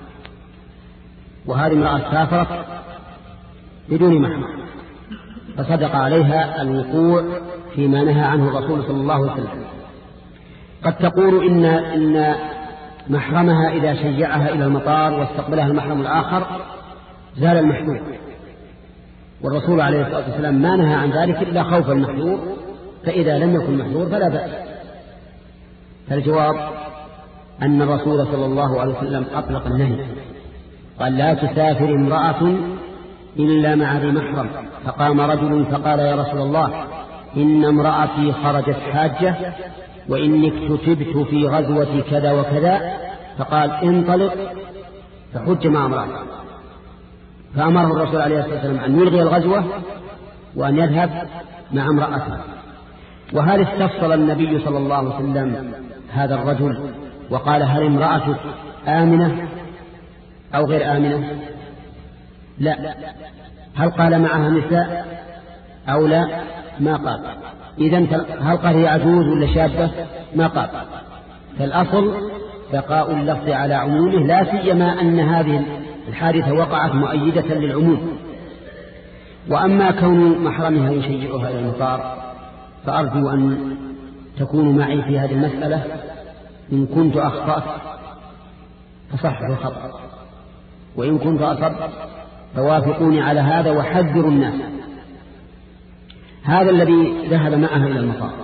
وهذه امرأة سافرت بدون محرم فصدق عليها الوقوع فيما نهى عنه الرسول صلى الله عليه وسلم. قد تقول إن, إن محرمها إذا شيعها إلى المطار واستقبلها المحرم الآخر زال المحذور، والرسول عليه الصلاة والسلام ما نهى عن ذلك إلا خوف المحذور، فإذا لم يكن محذور فلا بأس. فالجواب أن الرسول صلى الله عليه وسلم أطلق النهي، قال لا تسافر امرأة إلا مع ذي محرم، فقام رجل فقال يا رسول الله إن امرأتي خرجت حاجة وإني اكتتبت في غزوة كذا وكذا، فقال انطلق فحج مع امرأتي، فأمره الرسول عليه الصلاة والسلام أن يلغي الغزوة وأن يذهب مع امرأته. وهل استفصل النبي صلى الله عليه وسلم هذا الرجل وقال هل امرأتك آمنة أو غير آمنة؟ لا. هل قال معها نساء أو لا؟ ما قال. إذن هل قال هي عجوز ولا شابة؟ ما قال. فالأصل بقاء اللفظ على عمومه، لا سيما أن هذه الحادثة وقعت مؤيدة للعموم. وأما كون محرمها يشيعها إلى المطار فأرجو أن تكونوا معي في هذه المسألة، إن كنت أخطأت فصححوا الخطأ، وإن كنت أصبت فوافقوني على هذا وحذروا الناس. هذا الذي ذهب معها إلى المطار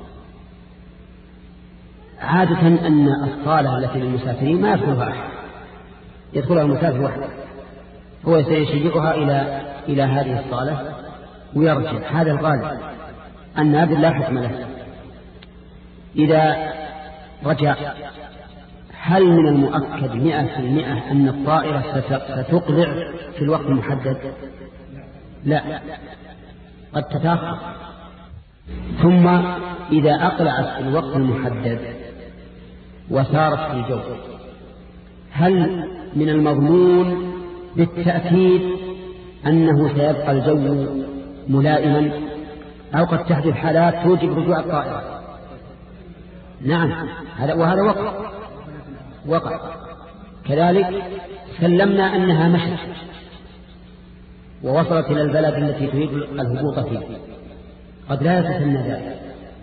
عادة أن الصالة التي للمسافرين ما يدخلها أحد، يدخلها المسافر وحده، هو سيشجعها إلى إلى هذه الصالة ويرجع. هذا الغالب أن هذا لا حكم له. إذا رجع هل من المؤكد مئة في المئة أن الطائرة ستقلع في الوقت المحدد؟ لا، قد تتأخر. ثم إذا أقلعت في الوقت المحدد وسارت في الجو، هل من المضمون بالتأكيد أنه سيبقى الجو ملائما، أو قد تحدث حالات توجب رجوع الطائرة؟ نعم، هذا وهذا وقع وقع كذلك. سلمنا أنها مشت ووصلت إلى البلد التي تريد الهبوط فيه، قد لا يتسنى ذلك،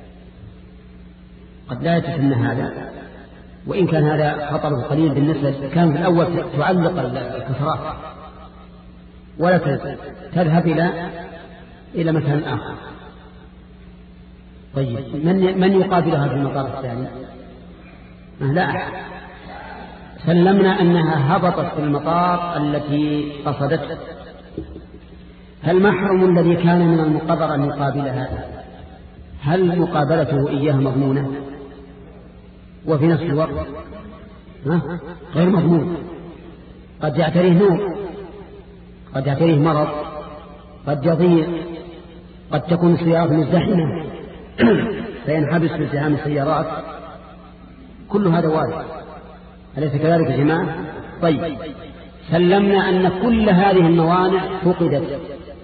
قد لا يتسنى هذا، وإن كان هذا خطره قليل بالنسبة. كان في الأول تعلق الكسرات ولا تذهب إلى إلى مكان آخر. طيب من من يقابلها في المطار الثاني؟ لا أحد. سلمنا أنها هبطت في المطار التي قصدته، هل محرم الذي كان من المقرر أن يقابلها هل مقابلته إياها مضمونة؟ وفي نفس الوقت غير مضمون، قد يعتريه نوم، قد يعتريه مرض، قد يضيع، قد تكون السيارات مزدحمة فينحبس في ازدحام السيارات، كل هذا وارد، أليس كذلك يا جماعة؟ طيب سلمنا أن كل هذه الموانع فقدت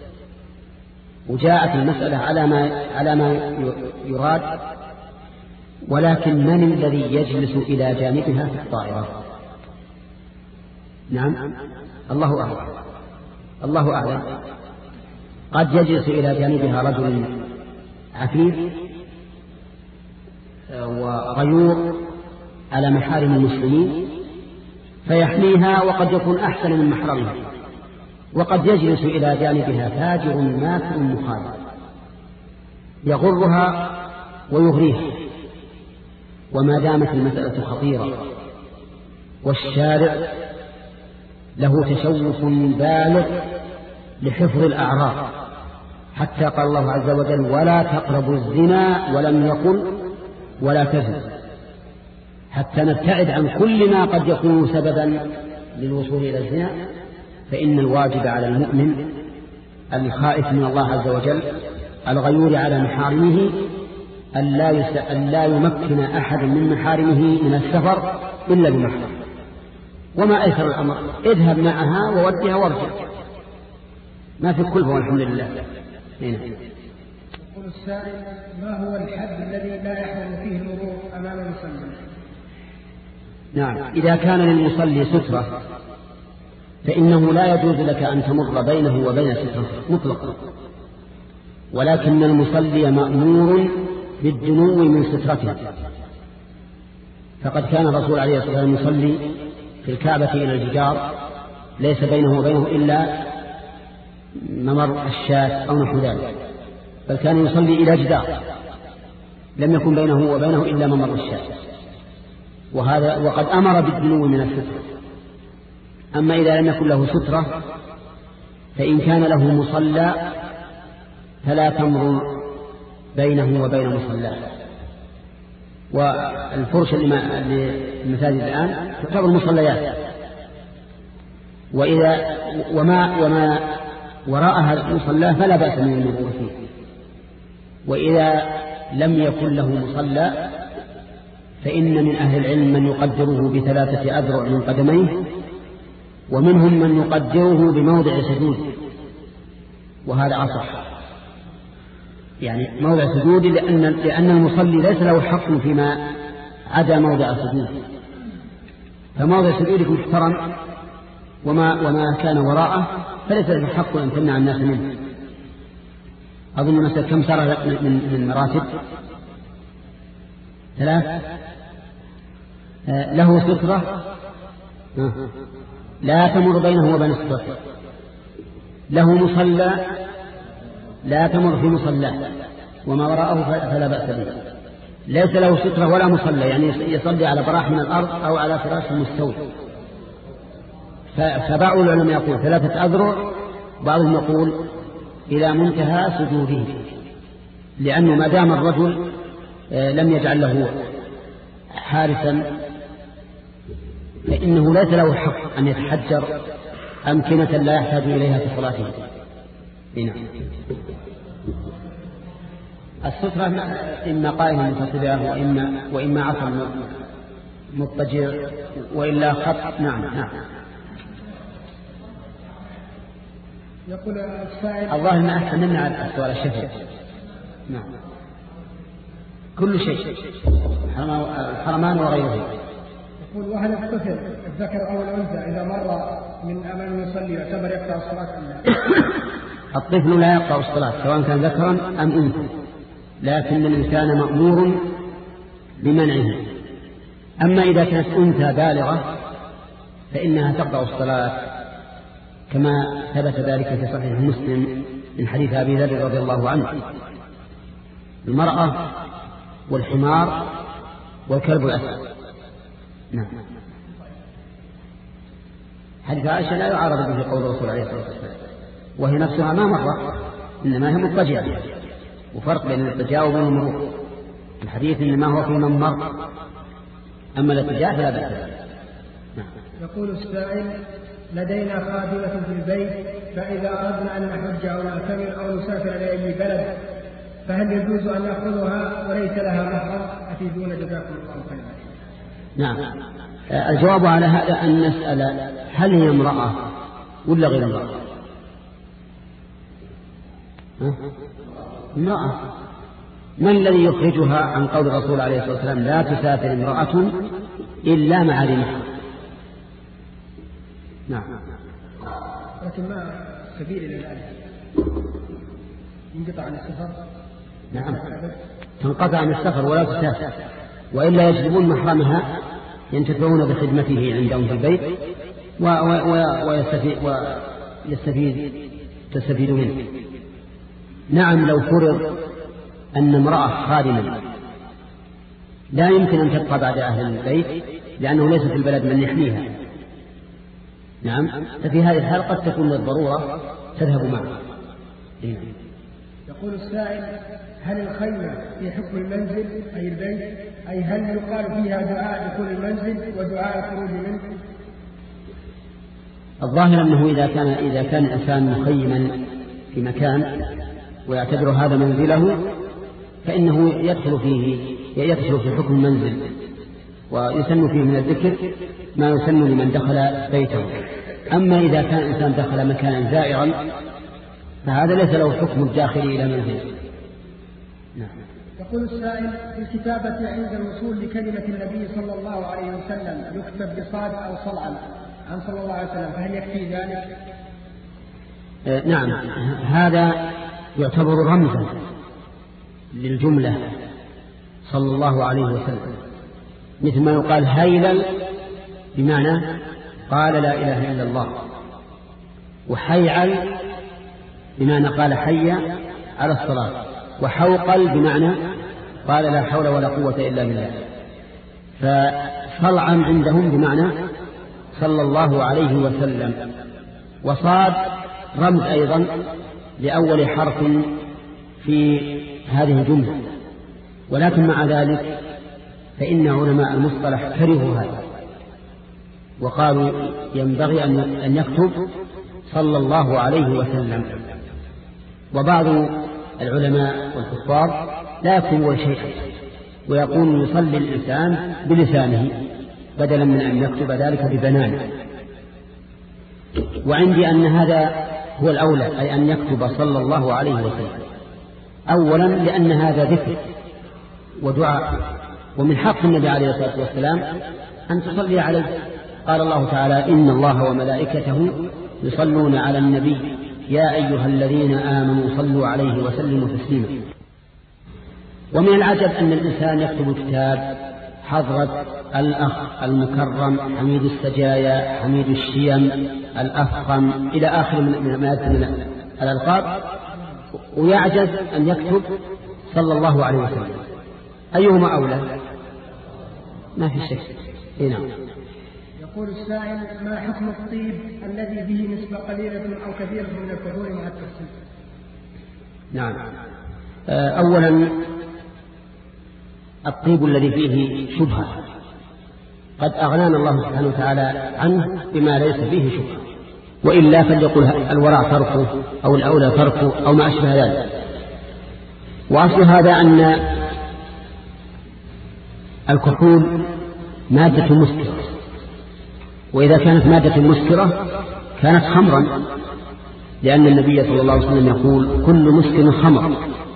وجاءت المسألة على ما على ما يراد، ولكن من الذي يجلس إلى جانبها في الطائرة؟ نعم، الله أعلم، الله أعلم. قد يجلس إلى جانبها رجل عفيف وغيور على محارم المسلمين فيحميها، وقد يكون أحسن من محرمها. وقد يجلس إلى جانبها فاجر ماكر مخالف يغرها ويغريها. وما دامت المسألة خطيرة والشارع له تشوف بالغ لحفظ الأعراض، حتى قال الله عز وجل ولا تقربوا الزنا، ولم يقل ولا تزنوا، حتى نبتعد عن كل ما قد يكون سببا للوصول إلى الزنا. فإن الواجب على المؤمن الخائف من الله عز وجل الغيور على محارمه أن لا يمكن أحد من محارمه من السفر إلا بمحرم. وما أيسر الأمر، اذهب معها وودها وارجع، ما في كلفة والحمد لله. هنا يقول السائل: ما هو الحد الذي لا يحرم فيه المرور أمام المصلي؟ نعم، إذا كان للمصلي سترة فإنه لا يجوز لك أن تمر بينه وبين سترة مطلقا، ولكن المصلي مأمور بالدنو من سترته. فقد كان الرسول عليه الصلاة والسلام يصلي في الكعبة إلى الجدار ليس بينه وبينه إلا ممر الشاة أو نحو ذلك، بل كان يصلي إلى جدار لم يكن بينه وبينه إلا ممر الشاة، وهذا وقد أمر بالدنو من السترة. أما إذا لم يكن له سترة فإن كان له مصلى فلا تمر بينه وبين مصلاه. والفرش للمساجد الآن تعتبر مصليات، وإذا وما وما وراءها المصلى فلا بأس من المرور فيه. وإذا لم يكن له مصلى فإن من أهل العلم من يقدره بثلاثة أذرع من قدميه ومنهم من يقدره بموضع سجود، وهذا أصح، يعني موضع سجود، لأن, لأن المصلي ليس له حق فيما عدا موضع السجود، فموضع سجودك محترم، وما, وما كان وراءه فليس له حق أن تمنع الناس منه. أظن مثلا كم صار من, من مراتب؟ ثلاث. آه له سترة آه. لا تمر بينه وبين سترته. له مصلى لا تمر في مصلاه، وما وراءه فلا بأس به. ليس له سترة ولا مصلى، يعني يصلي على براح من الأرض أو على فراش مستوي. فبعض العلماء يقول ثلاثة أذرع، بعضهم يقول إلى منتهى سجوده، لأنه ما دام الرجل لم يجعل له حارسا فإنه ليس له حق أن يتحجر أمكنة لا يحتاج إليها في صلاته. هنا السترة إما قائمة متصلة وإما, وإما عصا مضطجع وإلا خط. نعم نعم. يقول السائل الظاهر ما أحسن منا على السؤال الشفوي. نعم كل شيء الحرمان وغيره. يقول وهل الطفل الذكر أو الأنثى إذا مر من أمام المصلي يعتبر يقطع الصلاة أم لا؟ الطفل لا يقطع الصلاة سواء كان ذكرا أم أنثى، لكن الإنسان مأمور بمنعه. أما إذا كانت أنثى بالغة فإنها تقطع الصلاة، كما ثبت ذلك في صحيح مسلم من حديث أبي ذر رضي الله عنه: المرأة والحمار والكلب الأسود. نعم. حديث عائشة لا يعارض به قول الرسول عليه الصلاة والسلام، وهي نفسها ما مرت، إنما هي مضطجعة، وفرق بين الاضطجاع وبين المرور. الحديث إنما هو في من مر، أما الاضطجاع فلا بأس. نعم. يقول السائل: لدينا خادمة في البيت، فإذا أردنا أن نحج أو نعتمر أو نسافر إلى أي بلد فهل يجوز أن نأخذها وليس لها محرم؟ أفيدونا جزاكم الله خيرا. نعم. الجواب على هذا أن نسأل هل هي امرأة ولا غير امرأة؟ امرأة. من الذي يخرجها عن قول الرسول عليه الصلاة والسلام: لا تسافر امرأة إلا مع ذي محرم؟ نعم. لكن ما سبيل إلى الآن ينقطع عن السفر. نعم تنقطع عن السفر ولا تسافر، وإلا يجلبون محرمها ينتفعون بخدمته عندهم في البيت ويستفيد, ويستفيد تستفيد منه. نعم لو فرض أن امرأة خادمة لا يمكن أن تبقى بعد أهل البيت لأنه ليس في البلد من يحميها، نعم، ففي هذه الحالة قد تكون للضرورة تذهب معه. يقول السائل: هل الخيمة في حكم المنزل أي البيت، أي هل يقال فيها دعاء دخول المنزل ودعاء الخروج منه؟ الظاهر أنه إذا كان إذا كان الإنسان مخيما في مكان ويعتبر هذا منزله فإنه يدخل فيه يدخل في حكم المنزل، ويسن فيه من الذكر ما يسن لمن دخل بيته. أما إذا كان الإنسان دخل مكانا زائرا فهذا ليس له حكم الداخل إلى منزله. نعم. يقول السائل: في الكتابة عند الوصول لكلمة النبي صلى الله عليه وسلم يكتب بصاد أو صلعا عن صلى الله عليه وسلم، فهل يكفي ذلك؟ آه نعم، هذا يعتبر رمزا للجملة صلى الله عليه وسلم، مثل ما يقال هيلل بمعنى قال لا إله إلا الله، وحيعل بمعنى قال حي على الصلاة، وحوقل بمعنى قال لا حول ولا قوة إلا بالله. فصلعا عندهم بمعنى صلى الله عليه وسلم. وصاد رمز أيضا لأول حرف في هذه الجملة، ولكن مع ذلك فإن علماء المصطلح كرهوا هذا وقالوا ينبغي أن يكتب صلى الله عليه وسلم. وبعض العلماء والكفار لا يكتبون شيئا ويقول يصلي الإنسان بلسانه بدلا من أن يكتب ذلك ببنانه. وعندي أن هذا هو الأولى، أي أن يكتب صلى الله عليه وسلم. أولا لأن هذا ذكر ودعاء، ومن حق النبي عليه الصلاة والسلام أن تصلي عليه. قال الله تعالى: إن الله وملائكته يصلون على النبي يا أيها الذين آمنوا صلوا عليه وسلموا تسليما. ومن العجب أن الإنسان يكتب كتاب حضرة الأخ المكرم حميد السجايا حميد الشيم الأفخم إلى آخر من ما يذكر من الألقاب، ويعجز أن يكتب صلى الله عليه وسلم. أيهما أولى؟ ما في شك. إيه نعم. يقول السائل: ما حكم الطيب الذي به نسبة قليلة أو كثيرة من الكحول مع التفصيل؟ نعم. أولا الطيب الذي فيه شبهة قد أغنانا الله سبحانه وتعالى عنه بما ليس فيه شبهة، وإلا فليقل الورع تركه أو الأولى تركه أو ما أشبه ذلك. وأصل هذا أن الكحول مادة مسكرة، وإذا كانت مادة مسكرة كانت خمرا، لأن النبي صلى الله عليه وسلم يقول: كل مسكر خمر.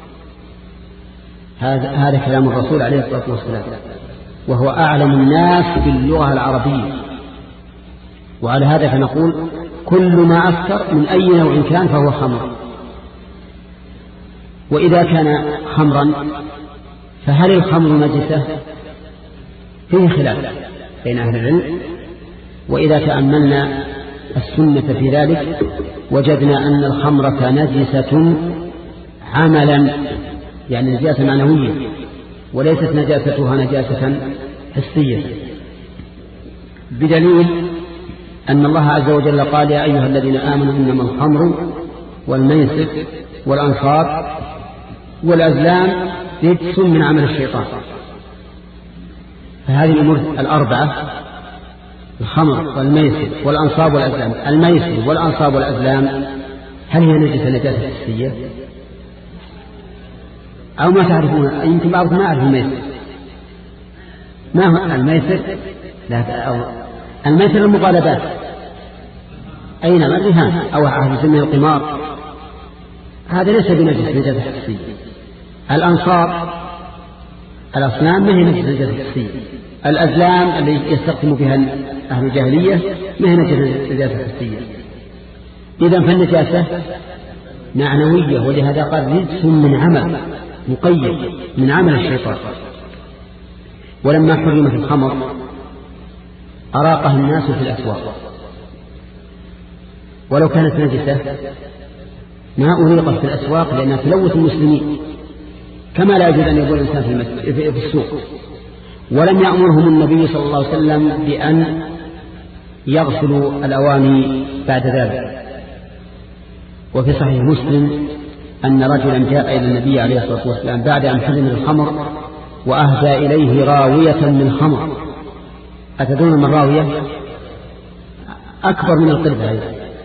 هذا هذا كلام الرسول عليه الصلاة والسلام، وهو أعلم الناس باللغة العربية. وعلى هذا فنقول: كل ما أسكر من أي نوع كان فهو خمر. وإذا كان خمرا فهل الخمر نجسة؟ فيه خلاف بين أهل العلم. وإذا تأملنا السنة في ذلك وجدنا أن الخمرة نجسة عملا، يعني نجاسة معنوية، وليست نجاستها نجاسة حسية، بدليل أن الله عز وجل قال: يا أيها الذين آمنوا إنما الخمر والميسر والأنصاب والأزلام رجس من عمل الشيطان. فهذه الأمور الأربعة: الخمر والميسر والأنصاب والأزلام، الميسر والأنصاب والأزلام هل هي نجسة نجاسة حسية أو ما تعرفون؟ يمكن بعضكم ما يعرف الميسر. ما هو الميسر؟ لا، أو الميسر المغالبات، أين الرهان أو أهل يسميه القمار، هذا ليس بنجس نجاسة حسية. الأنصاب الأصنام ما هي نجس نجاسة حسية. الأزلام اللي يستخدم بها أهل الجاهلية ما هي نجاسة حسية. إذن فالنجاسة معنوية، ولهذا قال: رجس من عمل، مقيد من عمل الشيطان. ولما حرمت الخمر أراقها الناس في الأسواق، ولو كانت نجسة ما أريقت في الأسواق لأنها تلوث المسلمين، كما لا يجوز أن يقول الإنسان في السوق. ولم يأمرهم النبي صلى الله عليه وسلم بأن يغسلوا الأواني بعد ذلك. وفي صحيح مسلم أن رجلا جاء إلى النبي عليه الصلاة والسلام بعد أن حرم الخمر وأهدى إليه راوية من خمر. أتدون من راوية؟ أكبر من القربة.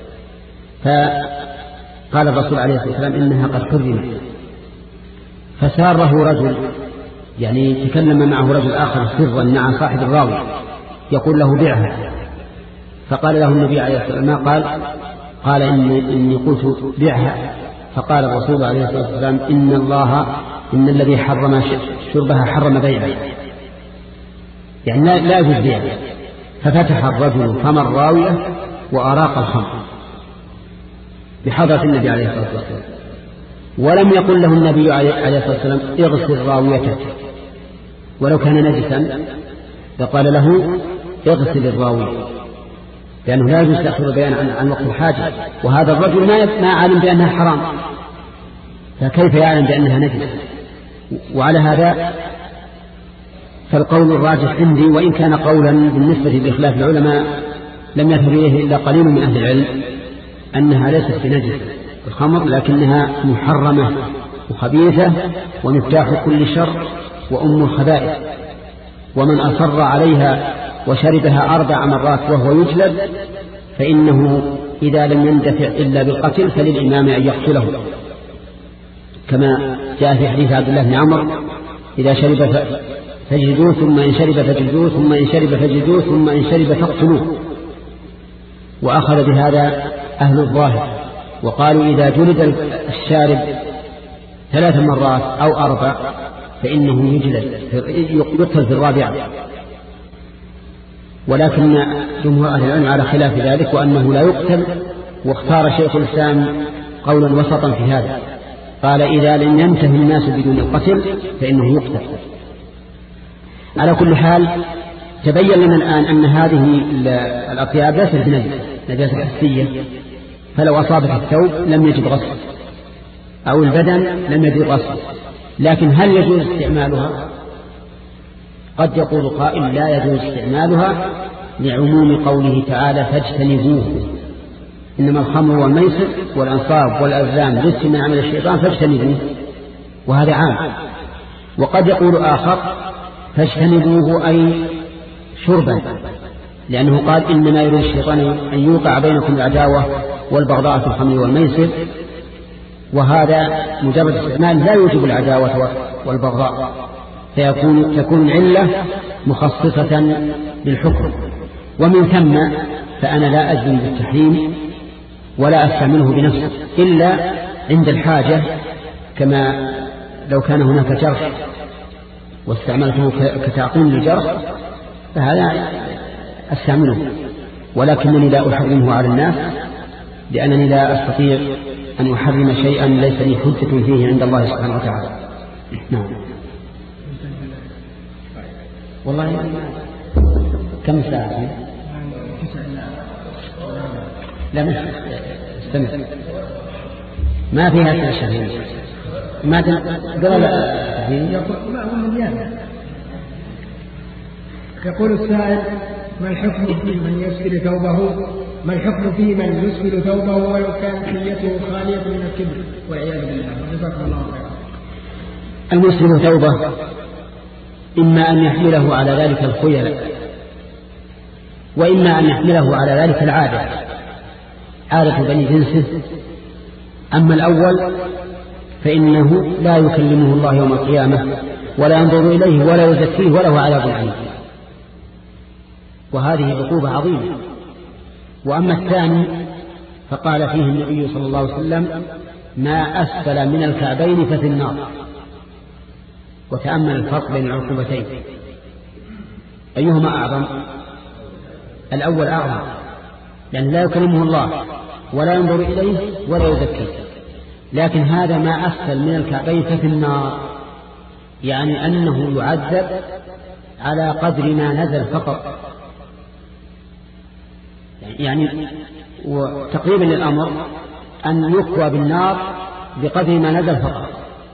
فقال الرسول عليه الصلاة والسلام: إنها قد حرمت. فساره رجل، يعني تكلم معه رجل آخر سرا مع صاحب الراوية يقول له: بيعها. فقال له النبي عليه الصلاة والسلام: ما قال؟ قال: إني, إني قلت بيعها. فقال الرسول عليه الصلاة والسلام: إن الله إن الذي حرم شربها حرم بيعها، يعني لا, لا يجوز بيعها. ففتح الرجل فم الراوية وأراق الخمر بحضرة النبي عليه الصلاة والسلام، ولم يقل له النبي عليه الصلاة والسلام: اغسل راويتك، ولو كان نجسا فقال له: اغسل الراوية، لأنه لا يجوز تأخذ البيان عن, عن وقت الحاجة. وهذا الرجل ما ما علم بأنها حرام، فكيف يعلم بأنها نجس؟ وعلى هذا فالقول الراجح عندي، وإن كان قولا بالنسبة لإخلاف العلماء لم يذهب إليه إلا قليل من أهل العلم، أنها ليست بنجس الخمر، لكنها محرمة وخبيثة ومفتاح كل شر وأم الخبائث. ومن أصر عليها وشربها أربع مرات وهو يجلد فإنه إذا لم يندفع إلا بالقتل فللإمام أن يقتله، كما جاء في حديث عبد الله بن عمرو: إذا شرب فجلدوه، ثم إن شرب فجلدوه، ثم إن شرب فجلدوه، ثم إن شرب فاقتلوه. وأخذ بهذا أهل الظاهر وقالوا إذا جلد الشارب ثلاث مرات أو أربع فإنه يجلد يقتل في الرابعة، ولكن جمهور أهل العلم على خلاف ذلك وأنه لا يقتل، واختار شيخ الإسلام قولا وسطا في هذا، قال إذا لم ينتهي الناس بدون القتل فإنه يقتل. على كل حال تبين لنا الآن أن هذه الأطياب ليست بنجسة، نجاسة حسية، فلو أصابت الثوب لم يجب غسل أو البدن لم يجب غسل، لكن هل يجوز استعمالها؟ قد يقول قائل لا يجوز استعمالها لعموم قوله تعالى فاجتنبوه، إنما الخمر والميسر والأنصاب والأزلام رجس من عمل الشيطان فاجتنبوه، وهذا عام. وقد يقول آخر فاجتنبوه أي شربا، لأنه قال إنما يريد الشيطان أن يوقع بينكم العداوة والبغضاء في الخمر والميسر، وهذا مجرد استعمال لا يوجب العداوة والبغضاء، فيكون تكون العلة مخصصة بالحكم. ومن ثم فأنا لا أجزم بالتحريم ولا أستعمله بنفسه إلا عند الحاجة، كما لو كان هناك جرح واستعملته كتعقيم للجرح فهذا أستعمله، ولكنني لا أحرمه على الناس لأنني لا أستطيع أن أحرم شيئا ليس لي حجة فيه عند الله سبحانه وتعالى. نعم. والله كم ساعة؟ لا مش استمع، ما فيها سنة شهرين ما قال يقول السائل ما الحكم في من يسفل ثوبه ما الحكم في من يسفل ثوبه ولو كانت نيته خالية من الكبر والعياذ بالله؟ جزاكم الله خيرا. المسلم ثوبه إما أن يحمله على ذلك الخيل وإما أن يحمله على ذلك العادة، عادة بني جنسه. أما الأول فإنه لا يكلمه الله يوم القيامة ولا ينظر إليه ولا يزكيه وله عذاب عليم، وهذه عقوبة عظيمة. وأما الثاني فقال فيه النبي صلى الله عليه وسلم ما أسفل من الكعبين ففي النار. وتأمل الفرق بين العقوبتين أيهما أعظم؟ الأول أعظم، لأن لا يكلمه الله ولا ينظر إليه ولا يزكيه، لكن هذا ما أسفل من الكعبين ففي النار، يعني أنه يعذب على قدر ما نزل فقط، يعني وتقريبا للأمر أن يكوى بالنار بقدر ما نزل فقط.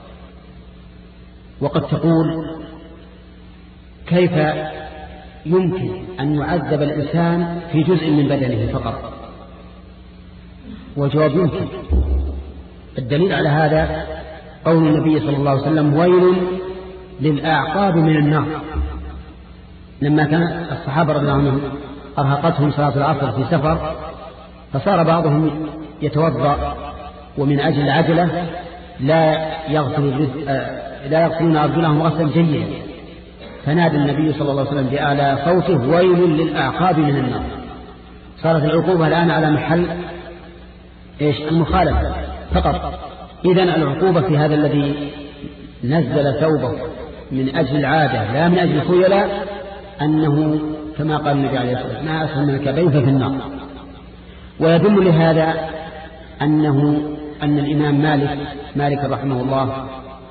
وقد تقول كيف يمكن أن يعذب الإنسان في جزء من بدنه فقط؟ والجواب يمكن. الدليل على هذا قول النبي صلى الله عليه وسلم ويل للأعقاب من النار، لما كان الصحابة رضي الله عنهم أرهقتهم صلاة العصر في سفر فصار بعضهم يتوضأ ومن أجل العجلة لا يغسل لا يغسلون أرجلهم غسلا جيدا، فنادى النبي صلى الله عليه وسلم بأعلى صوته ويل للأعقاب من النار. صارت العقوبة الآن على محل إيش؟ المخالفة فقط. إذن العقوبة في هذا الذي نزل ثوبه من أجل العادة لا من أجل الخيلاء أنه كما قال النبي عليه الصلاة والسلام ما أسفل من الكعبين ففي النار. ويدل لهذا أنه أن الإمام مالك مالك رحمه الله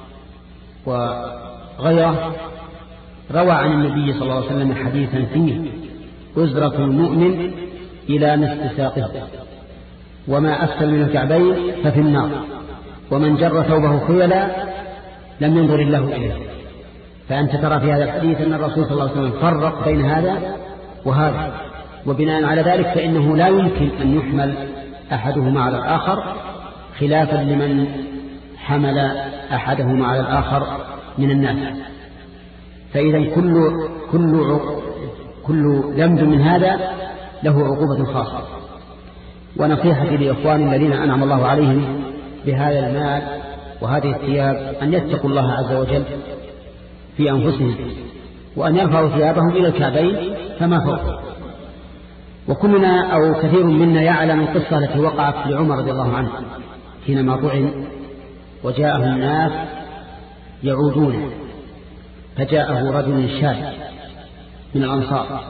وغيره روى عن النبي صلى الله عليه وسلم حديثا فيه أزرة المؤمن إلى نصف ساقه وما أسفل من الكعبين ففي النار، ومن جر ثوبه خيلا لم ينظر الله إليه. فأنت ترى في هذا الحديث أن الرسول صلى الله عليه وسلم فرق بين هذا وهذا، وبناء على ذلك فإنه لا يمكن أن يحمل أحدهما على الآخر خلافا لمن حمل أحدهما على الآخر من الناس. فإذا كل كل كل ذنب من هذا له عقوبة خاصة. ونصيحتي لإخواني الذين أنعم الله عليهم بهذا المال وهذه الثياب أن يتقوا الله عز وجل في أنفسهم وأن يرفعوا ثيابهم إلى الكعبين فما فوق. وكلنا أو كثير منا يعلم القصة التي وقعت لعمر رضي الله عنه حينما طعن وجاءه الناس يعودون، فجاءه رجل شاب من الأنصار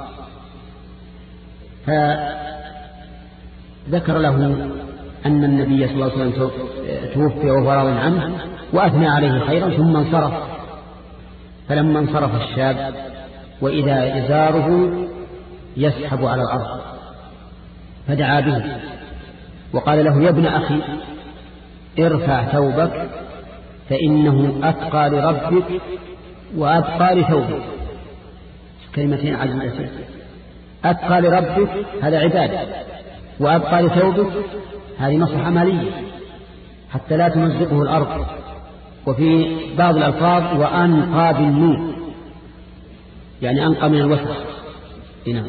فذكر له أن النبي صلى الله عليه وسلم توفي وهو راض عنه وأثنى عليه خيرا، ثم انصرف. فلما انصرف الشاب وإذا إزاره يسحب على الأرض، فدعا به وقال له: يا ابن أخي ارفع ثوبك فإنه أتقى لربك وأتقى لثوبك. كلمتين عجيبتين: أتقى لربك هذا عبادة، وأتقى لثوبك هذه مصلحة مالية حتى لا تمزقه الأرض. وفي بعض الألفاظ وأنقى بالنور، يعني أنقى من الوسخ. هنا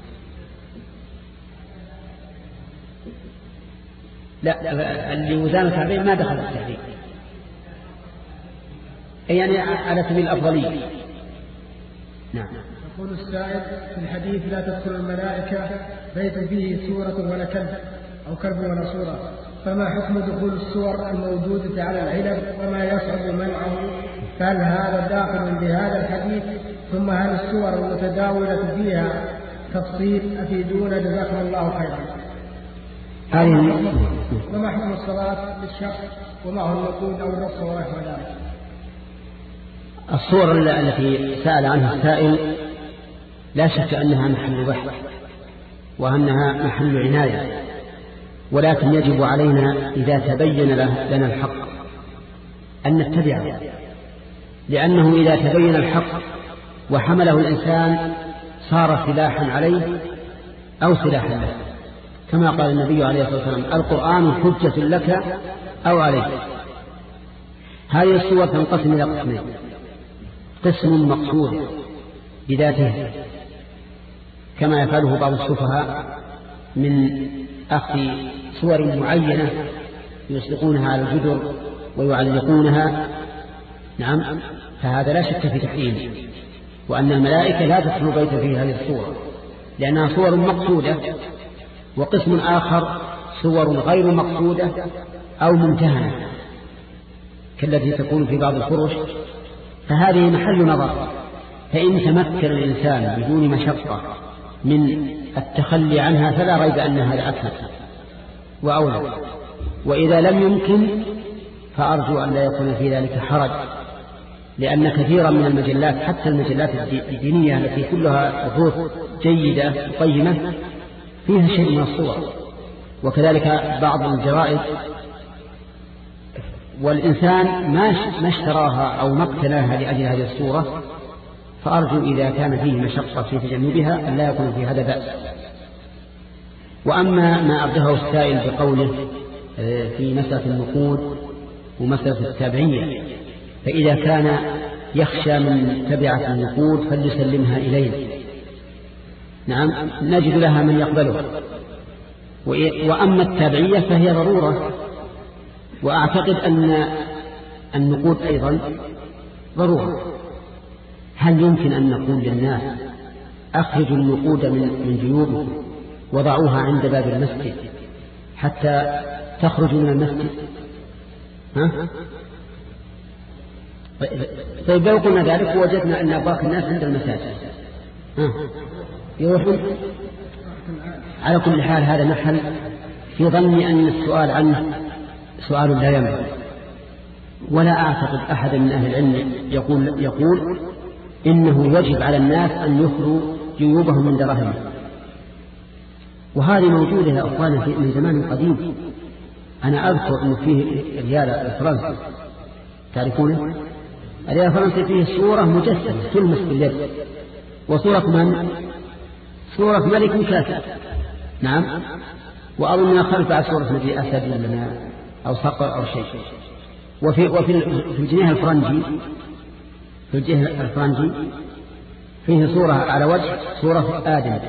لا، اللي وزان التعبير ما دخل التعبير، يعني على سبيل الأفضلية. نعم. يقول السائل: في الحديث لا تدخل الملائكة بيت فيه سورة ولا كلب أو كلب ولا صورة، فما حكم دخول الصور الموجودة على العلب وما يصعب منعه؟ فهل هذا داخل بهذا الحديث؟ ثم هل الصور المتداولة فيها تفصيل؟ أفيدونا جزاكم الله خيرا. وما حكم الصلاة للشخص ومعه النقود أو الرخصة ونحو ذلك؟ الصور التي سأل عنها السائل لا شك أنها محل بحث وأنها محل عناية، ولكن يجب علينا إذا تبين لنا الحق أن نتبعه، لأنه إذا تبين الحق وحمله الإنسان صار سلاحا عليه أو سلاحا له، كما قال النبي عليه الصلاة والسلام: القرآن حجة لك أو عليك. هذه الصور تنقسم إلى قسمين: قسم مقصود بذاته كما يفعله بعض السفهاء من أخذ صور معينة يسلقونها على الجدر ويعلقونها، نعم، فهذا لا شك في تحريمه، وأن الملائكة لا تدخل بيتا فيه هذه الصور لأنها صور مقصودة. وقسم آخر صور غير مقصودة أو ممتهنة كالتي تكون في بعض الفرش، فهذه محل نظر. فإن تمكن الإنسان بدون مشقة من التخلي عنها فلا ريب أن هذا أكثر وأولى، وإذا لم يمكن فأرجو أن لا يكون في ذلك حرج، لأن كثيرا من المجلات حتى المجلات الدينية التي كلها بحوث جيدة قيمة فيها شيء من الصور، وكذلك بعض الجرائد، والإنسان ما اشتراها أو ما اقتناها لأجل هذه الصورة، فأرجو إذا كان فيه مشقة في تجنبها أن لا يكون في هذا بأس. وأما ما أرجحه السائل بقوله في مسألة النقود ومسألة التابعية، فإذا كان يخشى من تبعة النقود فليسلمها إلينا، نعم، نجد لها من يقبله. وأما التابعية فهي ضرورة، وأعتقد أن النقود أيضا ضرورة. هل يمكن أن نقول للناس أخرجوا النقود من جيوبكم وضعوها عند باب المسجد حتى تخرجوا من المسجد؟ ها؟ طيب لو قلنا ذلك ووجدنا أن باقي الناس عند المساجد ها؟ يروحون. على كل حال هذا محل في ظني أن السؤال عنه سؤال لا ينبغي، ولا أعتقد أحد من أهل العلم يقول, يقول إنه يجب على الناس أن يخروا جيوبهم من دراهمهم. وهذه موجودة يا أخوانا من زمان قديم. أنا أذكر أنه فيه ريال الفرنسي، تعرفونه؟ الريال الفرنسي فيه صورة مجسمة تلمس باليد، وصورة من؟ صورة ملك كافر، نعم، وأظن خلف على صورة نبي أسد لنا أو صقر أو شيء. وفي, وفي في الجنيه الفرنجي في الجنيه الفرنجي فيه صورة على وجه صورة آدم،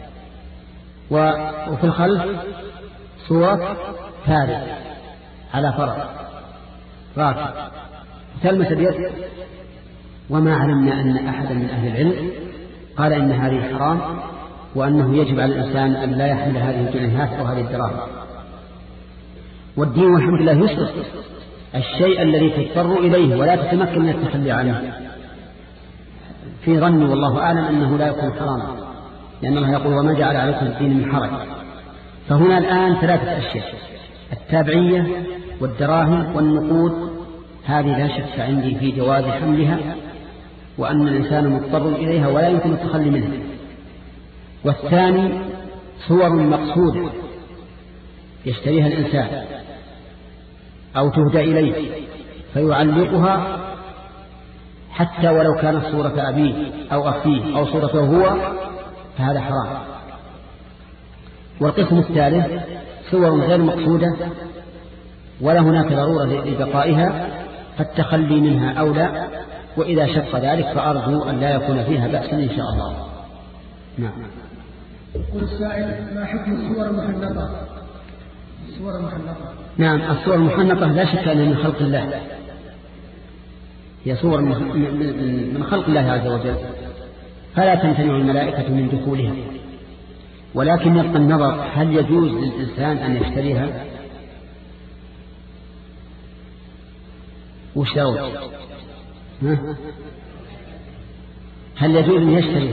وفي الخلف صورة فارس على فرس راكب تلمس اليد. وما علمنا أن أحدا من أهل العلم قال إن هذه حرام وأنه يجب على الإنسان أن لا يحمل هذه الجنيهات أو هذه الدراهم. والدين والحمد لله يسر الشيء الذي تضطر إليه ولا تتمكن من التخلي عنه، في ظني والله أعلم أنه لا يكون حراما، لأن الله يقول وما جعل عليكم الدين من حرج. فهنا الآن ثلاثة أشياء: التابعية والدراهم والنقود، هذه لا شك عندي في جواز حملها، وأن الإنسان مضطر إليها ولا يمكن التخلي منها. والثاني صور مقصودة يشتريها الإنسان أو تهدى إليه فيعلقها حتى ولو كانت صورة أبيه أو أخيه أو صورته هو، فهذا حرام. والقسم الثالث صور غير مقصودة ولا هناك ضرورة لبقائها، فالتخلي منها أولى، وإذا شق ذلك فأرجو أن لا يكون فيها بأس إن شاء الله. نعم. يقول السائل: ما حكم الصور المحنطة؟ الصور المحنطة. نعم، الصور المحنطة لا شك أنها من خلق الله، هي صور من خلق الله عز وجل، فلا تمتنع الملائكة من دخولها، ولكن يبقى النظر: هل يجوز للإنسان أن يشتريها؟ وش رأيك؟ هل يجوز أن يشتري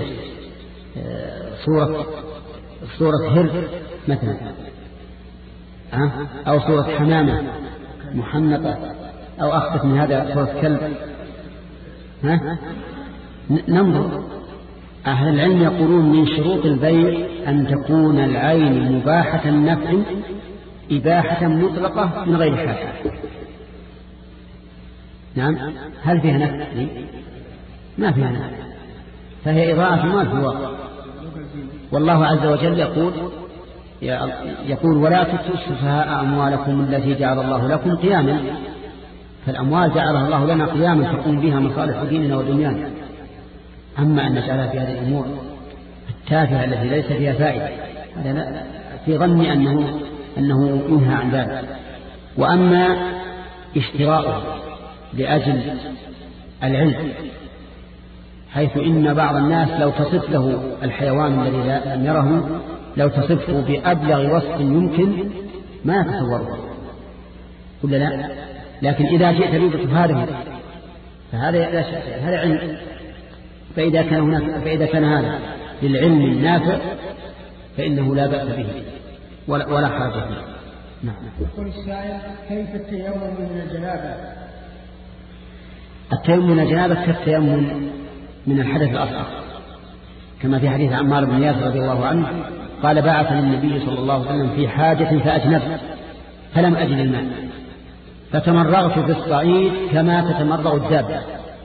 صورة صورة هر مثلا، أو صورة حمامة محنطة، أو أخذت من هذا صورة كلب؟ ها؟ ننظر. أهل العلم يقولون من شروط البيع أن تكون العين مباحة النفع إباحة مطلقة من غير حاجة. نعم. هل فيها نفع؟ ما فيها نفع، فهي إضاعة مال في الواقع. والله عز وجل يقول يقول ولا تؤتوا السفهاء أموالكم التي جعل الله لكم قياما، فالأموال جعلها الله لنا قياما تقوم بها مصالح ديننا ودنيانا. أما أن نجعلها في هذه الأمور التافهة التي ليس فيها فائدة، هذا في ظني أنه أنه ينهى عن ذلك. وأما اشتراؤه لأجل العلم، حيث إن بعض الناس لو تصف له الحيوان الذي لم يره لو تصفه بأبلغ وصف يمكن ما يتصوره، ولا لا؟ لكن إذا جئت بوصف هذه فهذا لا شك هذا علم، فإذا كان هناك فإذا كان هذا للعلم النافع فإنه لا بأس به ولا, ولا حاجة فيه. نعم. يقول السائل: كيف التيمم من الجنابة؟ التيمم من الجنابة كالتيمم من الحدث الأصغر، كما في حديث عمار بن ياسر رضي الله عنه قال: بعثني النبي صلى الله عليه وسلم في حاجة فأجنبت فلم أجد الماء فتمرغت في الصعيد كما تتمرغ الدابة.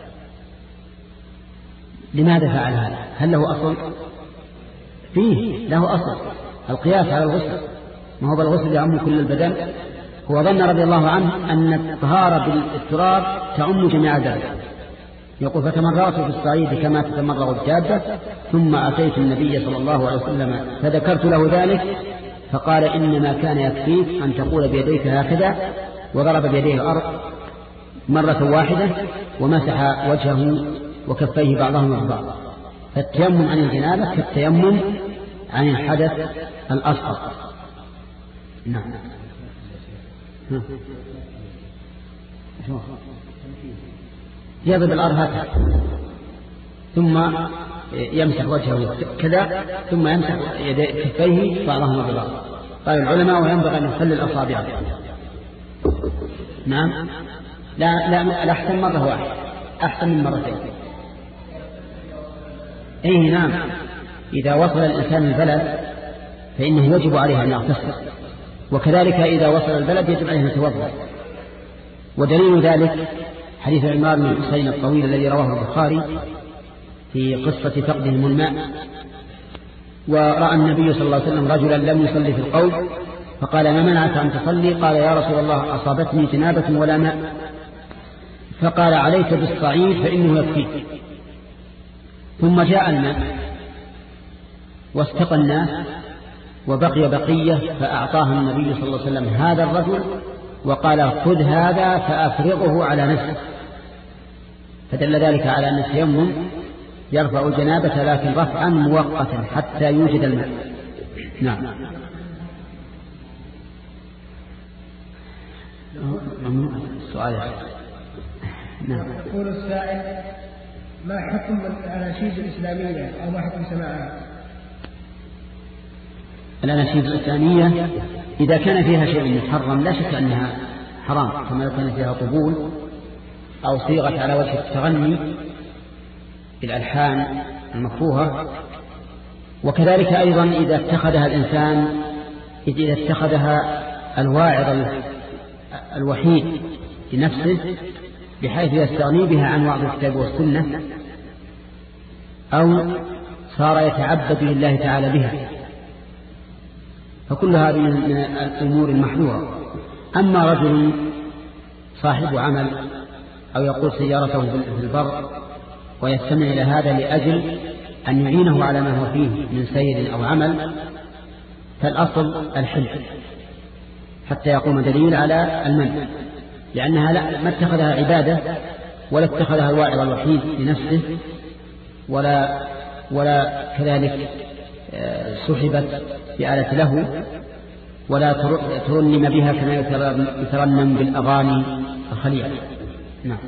لماذا فعل هذا؟ هل له أصل؟ فيه له أصل، القياس على الغسل، ما هو بالغسل يعم كل البدن. هو ظن رضي الله عنه أن الطهارة بالتراب تعم جميع ذلك. يقول: فتمرغت في الصعيد كما تتمرغ الدابة ثم أتيت النبي صلى الله عليه وسلم فذكرت له ذلك فقال: إنما كان يكفيك أن تقول بيديك هكذا، وضرب بيديه الأرض مرة واحدة ومسح وجهه وكفيه بعضهما ببعض. فالتيمم عن الجنابة كالتيمم عن الحدث الأصغر. نعم. يضرب الأرض هكذا ثم يمسح وجهه كذا ثم يمسح كفيه بعضهما ببعض. قال العلماء: وينبغي أن يخلي الأصابع. نعم. لا لا الأحسن مرة واحدة أحسن من مرتين. أي نعم. إذا وصل الإنسان البلد فإنه يجب عليه أن يغتسل، وكذلك إذا وصل البلد يجب عليه أن يتوضأ. ودليل ذلك حديث عمار بن حسين الطويل الذي رواه البخاري في قصة فقدهم الماء. ورأى النبي صلى الله عليه وسلم رجلا لم يصلي في القوم فقال: ما منعك أن تصلي؟ قال: يا رسول الله أصابتني جنابة ولا ماء. فقال: عليك بالصعيد فإنه يكفيك. ثم جاء الماء واستقى الناس وبقي بقية فأعطاه النبي صلى الله عليه وسلم هذا الرجل وقال: خذ هذا فأفرغه على نفسك. فدل ذلك على أن التيمم يرفع الجنابة لكن رفعا مؤقتا حتى يوجد الماء. نعم. السؤال. نعم. يقول السائل: ما حكم الأناشيد الإسلامية أو ما حكم سماعها؟ الأناشيد الإسلامية إذا كان فيها شيء محرم لا شك أنها حرام، كما لو كان فيها قبول أو صيغة على وجه التغني بالألحان المكروهة. وكذلك أيضا إذا اتخذها الإنسان إذا اتخذها الواعظ الوحيد لنفسه بحيث يستغني بها عن وعظ الكتاب والسنة، أو صار يتعبد لله تعالى بها، فكل هذه من الأمور المحظورة. أما رجل صاحب عمل أو يقود سيارته في البر ويستمع إلى هذا لأجل أن يعينه على ما هو فيه من سير أو عمل، فالأصل الحل حتى يقوم دليل على المنع، لأنها لا ما اتخذها عبادة ولا اتخذها الواعظ الوحيد لنفسه، ولا ولا كذلك سحبت بآلة له، ولا ترنم بها كما يترنم بالأغاني الخليعة. نعم.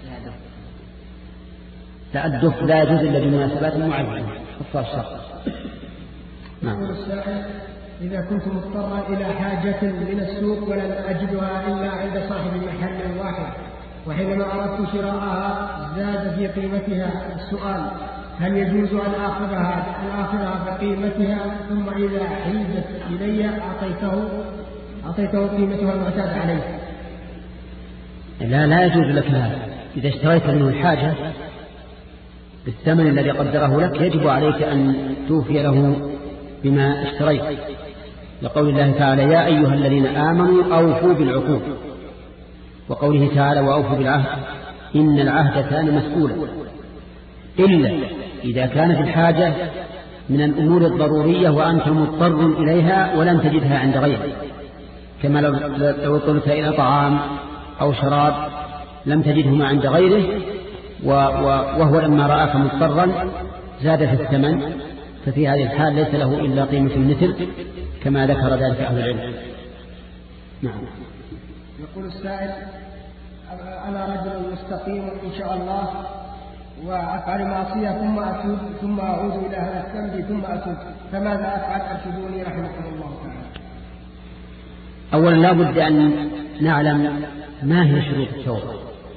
تأدف لا يجوز إلا بمناسبات معينة خاصة الشرع. نعم. إذا كنت مضطرا إلى حاجة من السوق ولن أجدها إلا عند صاحب المحل الواحد، وحينما أردت شراءها زاد في قيمتها، السؤال: هل يجوز أن آخذها أن آخذها بقيمتها ثم إذا حيزت إلي أعطيته أعطيته قيمتها المعتاد عليه؟ لا لا يجوز لك هذا. إذا اشتريت منه الحاجة بالثمن الذي قدره لك يجب عليك أن توفي له بما اشتريت، لقول الله تعالى: يا أيها الذين آمنوا أوفوا بالعقود، وقوله تعالى: وأوفوا بالعهد إن العهد كان مسؤولا. إلا إذا كانت الحاجة من الأمور الضرورية وأنت مضطر إليها ولن تجدها عند غيرك، كما لو اضطررت إلى طعام أو شراب لم تجدهما عند غيره وهو لما رآك مضطرا زاد في الثمن، ففي هذه الحال ليس له إلا قيمة المثل كما ذكر ذلك أهل العلم. نعم. يقول السائل: أنا رجل مستقيم إن شاء الله وأفعل معصية ثم أتوب ثم أعود إلى هذا الذنب ثم أتوب، فماذا أفعل؟ أرشدوني رحمكم الله تعالى. أولا لا بد أن نعلم ما هي شروط التوبة.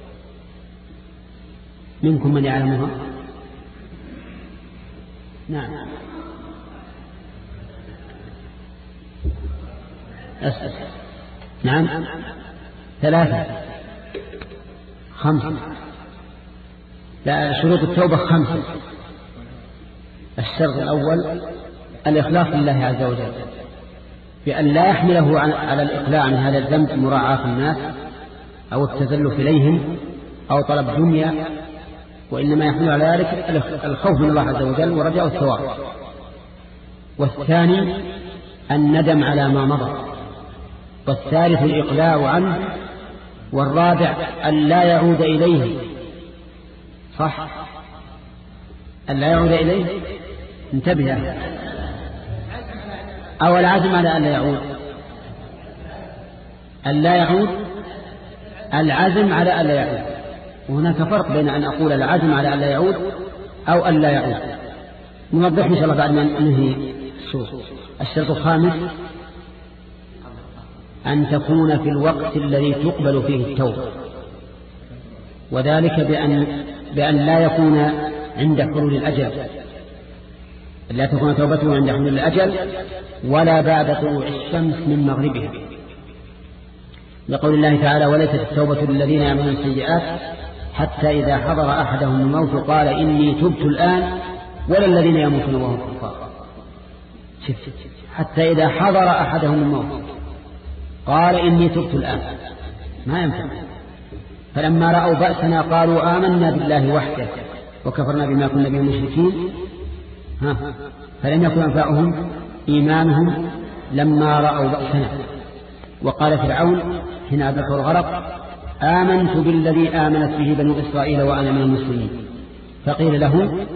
منكم من يعلمها؟ نعم. أسأل. نعم. ثلاثة خمسة. لا، شروط التوبة خمسة. الشرط الأول الإخلاص لله عز وجل، بأن لا يحمله على الإقلاع عن هذا الذنب مراعاة الناس أو التزلف إليهم أو طلب دنيا، وإنما يحمل على ذلك الخوف من الله عز وجل ورجاء الثواب. والثاني الندم على ما مضى، والثالث الإقلاع عنه، والرابع أن لا يعود إليه. صح؟ أن لا يعود إليه. انتبه. أو العزم على أن لا يعود. أن لا يعود، العزم على أن لا يعود. وهناك فرق بين أن أقول العزم على أن لا يعود أو أن لا يعود. نوضح إن شاء الله بعد ما ننهي الشروط. الشرط الخامس أن تكون في الوقت الذي تقبل فيه التوبة، وذلك بأن, بأن لا يكون عند حلول الأجل، لا تكون توبته عند حلول الأجل ولا بعد طلوع الشمس من مغربها، لقول الله تعالى: وليست التوبة للذين يعملون السيئات حتى إذا حضر أحدهم الموت قال إني تبت الآن ولا الذين يموتون وهم كفار. حتى إذا حضر أحدهم الموت قال إني تبت الآن، ما ينفع. فلما رأوا بأسنا قالوا آمنا بالله وحده وكفرنا بما كنا به مشركين، ها فلم يكن ينفعهم إيمانهم لما رأوا بأسنا. وقال فرعون حين أدركه الغرق: آمنت بالذي آمنت به بنو إسرائيل وأنا من المسلمين. فقيل له: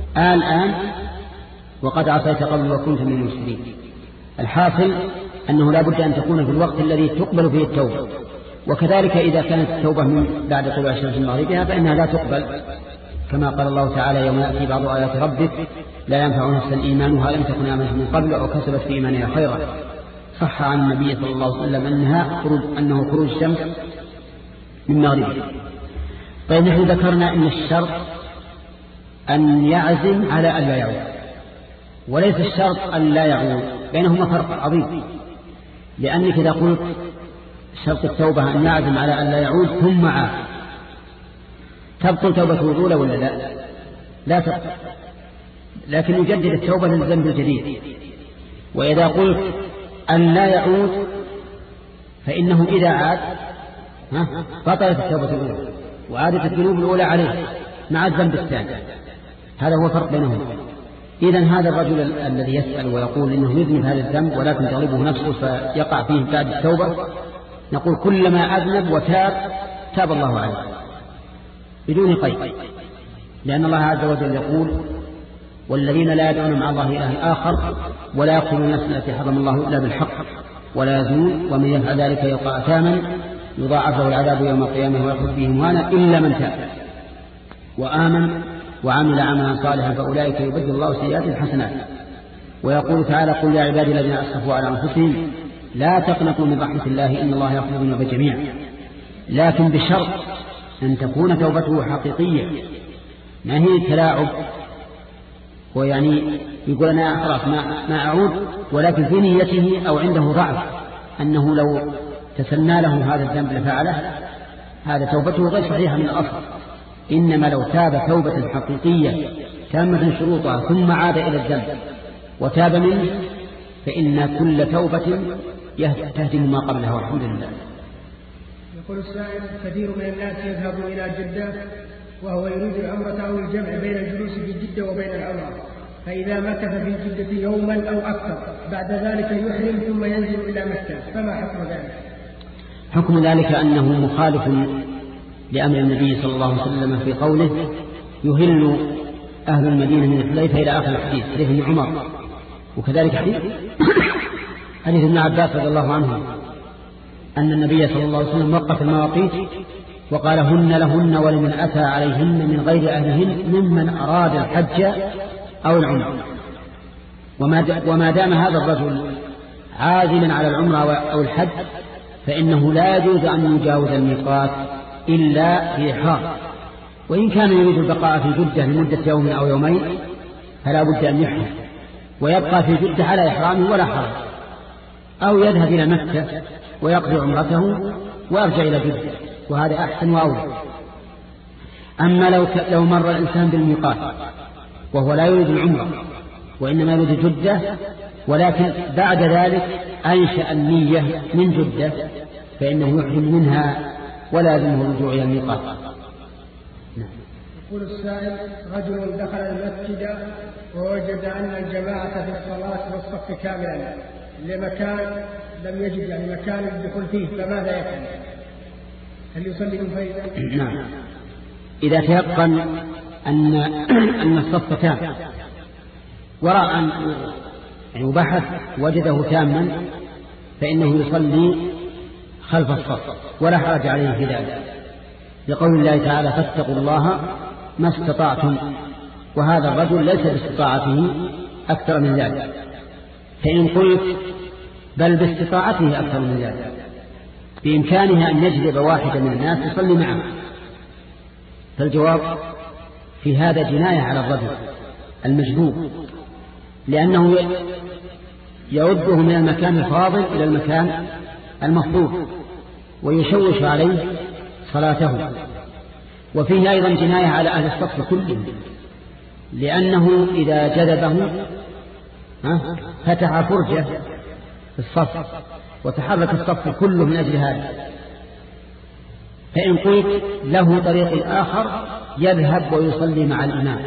الآن وقد عصيت قبل وكنت من المسلمين. الحاصل أنه لا بد أن تكون في الوقت الذي تقبل فيه التوبة، وكذلك إذا كانت التوبة من بعد طلوع الشمس من مغربها فإنها لا تقبل، كما قال الله تعالى يوم يأتي بعض آيات ربك لا ينفع نفسا إيمانها لم تكن آمنت من قبل أو كسبت في إيمانها خيرا. صح عن النبي صلى الله عليه وسلم أنها خروج أنه خروج الشمس من مغربها. طيب نحن ذكرنا أن الشرط أن يعزم على أن لا يعود، وليس الشرط أن لا يعود، بينهما فرق عظيم. لأنك إذا قلت شرط التوبة أن يعزم على أن لا يعود ثم عاد، تبطل توبته الأولى ولا لا؟ لا تبطل، لكن يجدد التوبة للذنب الجديد. وإذا قلت أن لا يعود فإنه إذا عاد بطلت التوبة الأولى وعادت الذنوب الأولى عليه مع الذنب الثاني. هذا هو فرق بينهم. إذن هذا الرجل الذي يسأل ويقول إنه يذنب هذا الذنب ولكن تغلبه نفسه فيقع فيه بعد التوبة، نقول كلما أذنب وتاب تاب الله عليه بدون قيد، لأن الله عز وجل يقول والذين لا يدعون مع الله إلها آخر ولا يقتلون النفس التي حرم الله إلا بالحق ولا يزنون ومن يفعل ذلك يلقى أثاما يضاعف له العذاب يوم القيامة ويخلد فيه مهانا إلا من تاب وآمن وعمل عملا صالحا فأولئك يبدل الله سيئاتهم حسنات. ويقول تعالى قل يا عبادي الذين أسرفوا على أنفسهم لا تقنطوا من رحمة الله إن الله يغفر الذنوب جميعا، لكن بشرط أن تكون توبته حقيقية، ما هي تلاعب ويعني يقول أنا خلاص ما, ما أعود، ولكن في نيته أو عنده ضعف أنه لو تسنى له هذا الذنب لفعله، هذا توبته غير صحيحة من الأصل. إنما لو تاب توبة حقيقية تامة شروطها ثم عاد إلى الذنب وتاب منه فإن كل توبة تهدم ما قبلها والحمد لله. يقول السائل كثير من الناس يذهب إلى جدة وهو يريد العمرة أو الجمع بين الجلوس في جدة وبين العمرة، فإذا مكث في جدة يوما أو أكثر بعد ذلك يحرم ثم ينزل إلى مكة، فما حكم ذلك؟ حكم ذلك أنه مخالف لأمر النبي صلى الله عليه وسلم في قوله يهل أهل المدينة من الحليفة إلى آخر الحديث، حديث ابن عمر. وكذلك حديث حديث ابن عباس رضي الله عنه أن النبي صلى الله عليه وسلم وقف المواقيت وقال هن لهن ولمن أتى عليهن من غير أهلهن ممن أراد الحج أو العمرة. وما دام هذا الرجل عازما على العمرة أو الحج فإنه لا يجوز أن يجاوز الميقات إلا في إحرام، وإن كان يريد البقاء في جدة لمدة يوم أو يومين فلا بد أن يحرم ويبقى في جدة على إحرامه ولا حرج، أو يذهب إلى مكة ويقضي عمرته ويرجع إلى جدة، وهذا أحسن وأولى. أما لو لو مر الإنسان بالميقات وهو لا يريد العمرة وإنما يريد جدة ولكن بعد ذلك أنشأ النية من جدة فإنه يحرم منها ولا يلزمه الرجوع إلى الميقات. يقول السائل رجل دخل المسجد ووجد أن الجماعة في الصلاة والصف كاملا لمكان لم يجد يعني مكان يدخل فيه، فماذا يفعل؟ هل يصلي من فائدة؟ نعم، إذا تيقن أن أن الصف تام وراء أن يعني بحث وجده تاما فإنه يصلي خلف الصف ولا حرج عليه في ذلك، لقول الله تعالى فاتقوا الله ما استطعتم، وهذا الرجل ليس باستطاعته أكثر من ذلك. فإن قلت بل باستطاعته أكثر من ذلك بإمكانها أن يجلب واحدا من الناس يصلي معه، فالجواب في هذا جناية على الرجل المجذوب، لأنه يرده من المكان الفاضل إلى المكان المفروض ويشوش عليه صلاته. وفيه أيضا جناية على أهل الصف كلهم، لأنه إذا جذبه فتح فرجة في الصف وتحرك الصف كله من أجل هذا. فإن قلت له طريق آخر يذهب ويصلي مع الإمام،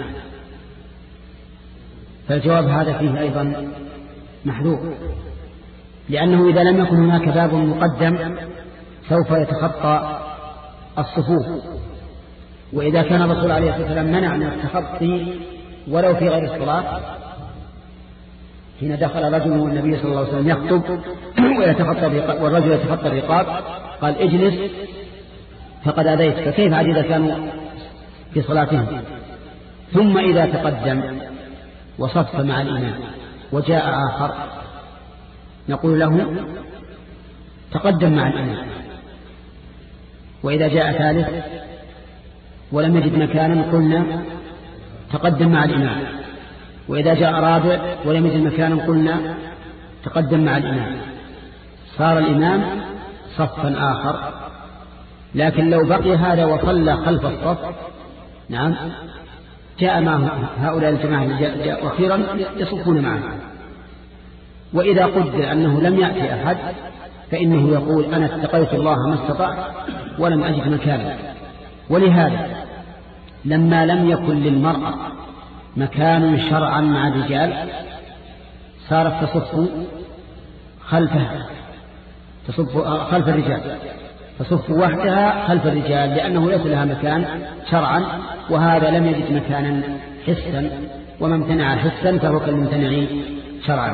فالجواب هذا فيه أيضا محذور، لأنه إذا لم يكن هناك باب مقدم سوف يتخطى الصفوف، وإذا كان الرسول عليه الصلاة والسلام منع من التخطي ولو في غير الصلاة. حين دخل رجل والنبي صلى الله عليه وسلم يخطب والرجل يتخطى الرقاب قال اجلس فقد أذيت، فكيف عاد إذا كانوا في صلاتهم؟ ثم إذا تقدم وصف مع الإمام وجاء آخر نقول له تقدم مع الإمام، وإذا جاء ثالث ولم يجد مكانا قلنا تقدم مع الإمام، وإذا جاء رابع ولم يجد مكانا قلنا تقدم مع الإمام. صار الإمام صفا آخر. لكن لو بقي هذا وصلى خلف الصف نعم جاء معه هؤلاء الجماعة جاء أخيرا يصفون معه. وإذا قدر أنه لم يأتي أحد فإنه يقول أنا اتقيت الله ما استطعت ولم أجد مكانا. ولهذا لما لم يكن للمرأة مكان شرعا مع الرجال صارت تصف خلفها تصف خلف الرجال، تصف وحدها خلف الرجال لأنه ليس لها مكان شرعا، وهذا لم يجد مكانا حسا، ومن امتنع حسا فهو كالممتنع شرعا.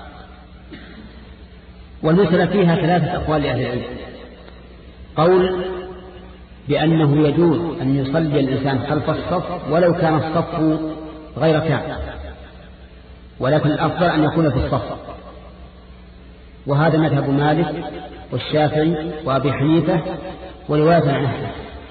والمسألة فيها ثلاثة أقوال لأهل العلم. قول بأنه يجوز أن يصلي الإنسان خلف الصف ولو كان الصف غير تام، ولكن الأفضل أن يكون في الصف، وهذا مذهب مالك والشافعي وأبي حنيفة ورواية عن أحمد.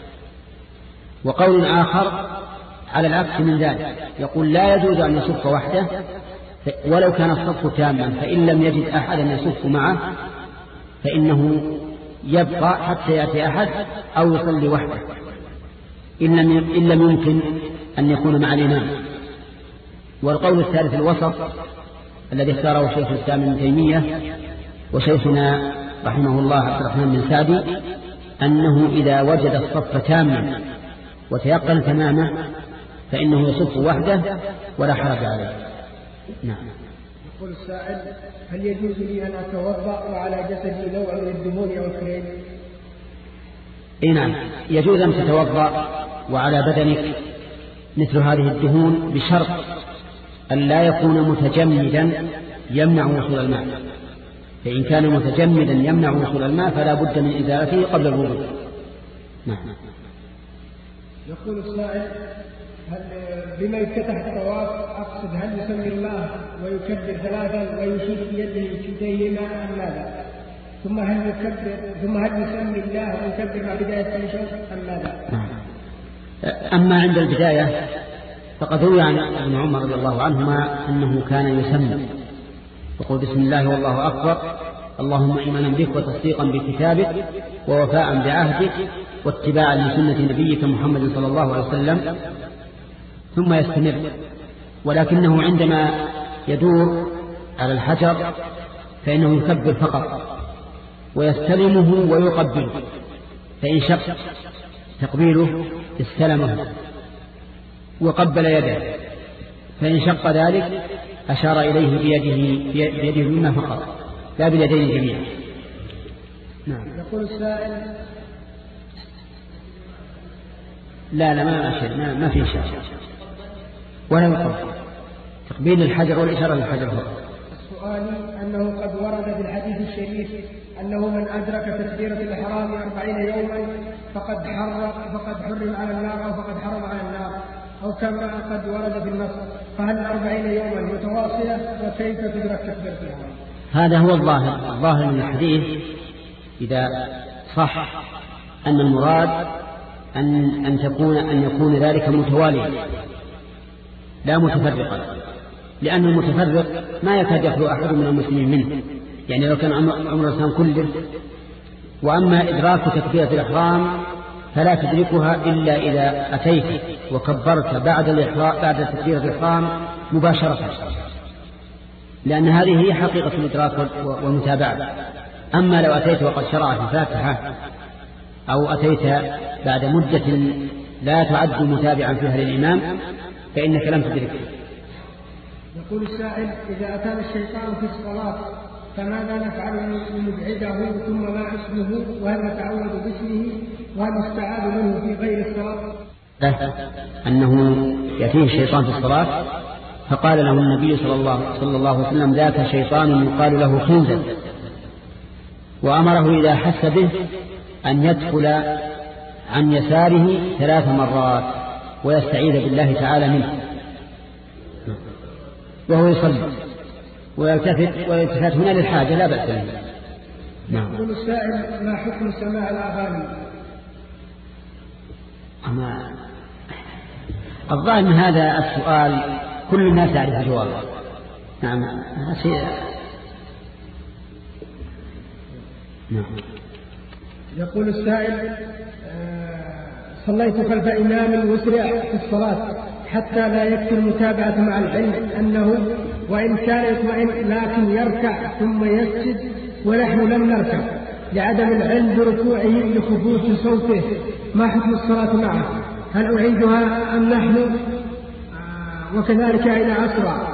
وقول آخر على العكس من ذلك يقول لا يجوز أن يصف وحده ولو كان الصف تاما، فإن لم يجد أحدا يصف معه فإنه يبقى حتى يأتي أحد أو يصلي وحده إن لم إن لم يمكن أن يكون مع الإمام. والقول الثالث الوسط الذي اختاره شيخ الإسلام ابن تيمية وشيخنا رحمه الله عبد الرحمن بن سعدي أنه إذا وجد الصف تاما وتيقن تمامه فإنه يصف وحده ولا حرج عليه. نعم. يقول السائل هل يجوز لي أن أتوضأ وعلى جسدي نوع من الدهون أو الكريم؟ إيه نعم، يجوز أن تتوضأ وعلى بدنك مثل هذه الدهون بشرط أن لا يكون متجمدا يمنع وصول الماء، فإن كان متجمدا يمنع وصول الماء فلا بد من إزالته قبل الوضوء. نعم. يقول السائل هل بما يفتتح الطواف أقصد هل يسمي الله ويكبر ثلاثا ويشير بيده كلتيهما أم ماذا؟ ثم هل يكبر ثم هل يسمي الله ويكبر مع بداية التشهد أم ماذا؟ أما عند البداية فقد روي عن ابن عمر رضي الله عنهما أنه كان يسمي يقول بسم الله والله أكبر اللهم إيمانا بك وتصديقا بكتابك ووفاء بعهدك واتباعا لسنة نبيك محمد صلى الله عليه وسلم، ثم يستمر. ولكنه عندما يدور على الحجر فإنه يكبر فقط ويستلمه ويقبله، فإن شق تقبيله استلمه وقبل يده، فإن شق ذلك أشار إليه بيده بيده مما فقط لا باليدين جميعا. نعم. يقول السائل لا لا ما أشير ما, ما في شيء ولا يقبل تقبيل الحجر والإشارة للحجر هو. السؤال أنه قد ورد في الحديث الشريف أنه من أدرك تكبيرة الإحرام أربعين يوما فقد حرم فقد حرم على النار أو فقد حرم على النار أو كما قد ورد في النص، فهل أربعين يوما متواصلة وكيف تدرك تكبيرة الإحرام؟ هذا هو الظاهر الظاهر من الحديث إذا صح أن المراد أن أن تكون أن يكون ذلك متواليا لا متفرقا، لأن المتفرق ما يكاد يخلو أحد من المسلمين منه، يعني لو كان عمر الإنسان كله. وأما إدراك تكبيرة الإحرام فلا تدركها إلا إذا أتيت وكبرت بعد الإحرام بعد تكبيرة الإحرام مباشرة، لأن هذه هي حقيقة الإدراك والمتابعة. أما لو أتيت وقد شرع في الفاتحة أو أتيت بعد مدة لا تعد متابعا فيها للإمام فإنك لم تدركه. يقول السائل إذا أتانا الشيطان في الصلاة فماذا نفعل لنبعده ثم ما اسمه وهل نتعوذ باسمه وهل نستعاذ منه في غير الصلاة؟ أنه يأتيه الشيطان في الصلاة، فقال له النبي صلى الله, صلى الله عليه وسلم ذاك شيطان يقال له خنزل، وأمره إذا حس به أن يدخل عن يساره ثلاث مرات ويستعيذ بالله تعالى منه وهو يصلي ويلتفت ويلتفت هنا للحاجة لا بأس به. نعم. يقول السائل: ما حكم سماع الأغاني؟ أما الظاهر من هذا السؤال كل الناس يعرف جوابه. نعم. نعم. يقول السائل: صليت خلف إمام وسرع في الصلاة حتى لا يكفي المتابعة مع العلم أنه وإن كان يطمئن لكن يركع ثم يسجد ونحن لم نركع لعدم العلم بركوعه لخبوث صوته، ما حكم الصلاة معه؟ هل أعيدها أم نحن؟ وكذلك إذا أسرع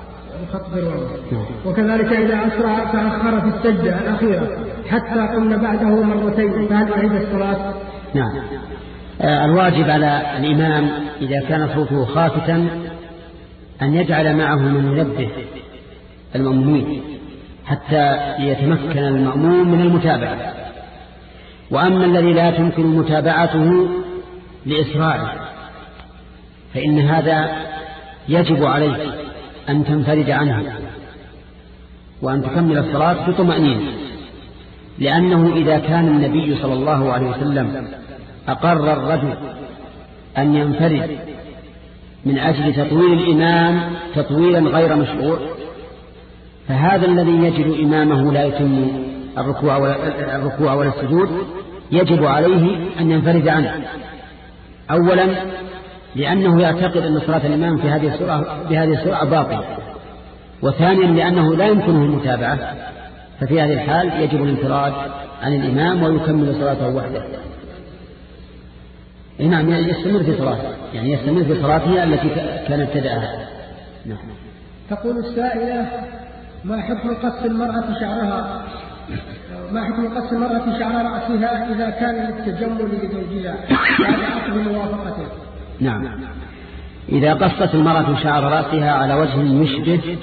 وكذلك إذا أسرع فأخر في السجدة الأخيرة حتى قمنا بعده مرتين، فهل أعيد الصلاة؟ نعم. الواجب على الإمام إذا كان صوته خافتا أن يجعل معه من ينبه المأمومين حتى يتمكن المأموم من المتابعة. وأما الذي لا تمكن متابعته لإسراعه فإن هذا يجب عليك أن تنفرج عنه وأن تكمل الصلاة بطمأنينة، لأنه إذا كان النبي صلى الله عليه وسلم أقر الرجل أن ينفرد من أجل تطويل الإمام تطويلا غير مشروع، فهذا الذي يجد إمامه لا يتم الركوع ولا, الركوع ولا السجود يجب عليه أن ينفرد عنه، أولا لأنه يعتقد أن صلاة الإمام في هذه السرعة بهذه السرعة باطلة، وثانيا لأنه لا يمكنه المتابعة، ففي هذه الحال يجب الانفراد عن الإمام ويكمل صلاته وحده. نعم، يستمر في صلاته، يعني يستمر في صلاته التي كان ابتدأها. نعم. تقول السائلة: ما حكم قص المرأة شعرها ما حكم قص المرأة شعر رأسها إذا كان للتجمل لزوجها بعد عقد موافقته؟ نعم. إذا قصت المرأة شعر رأسها على وجه يشبه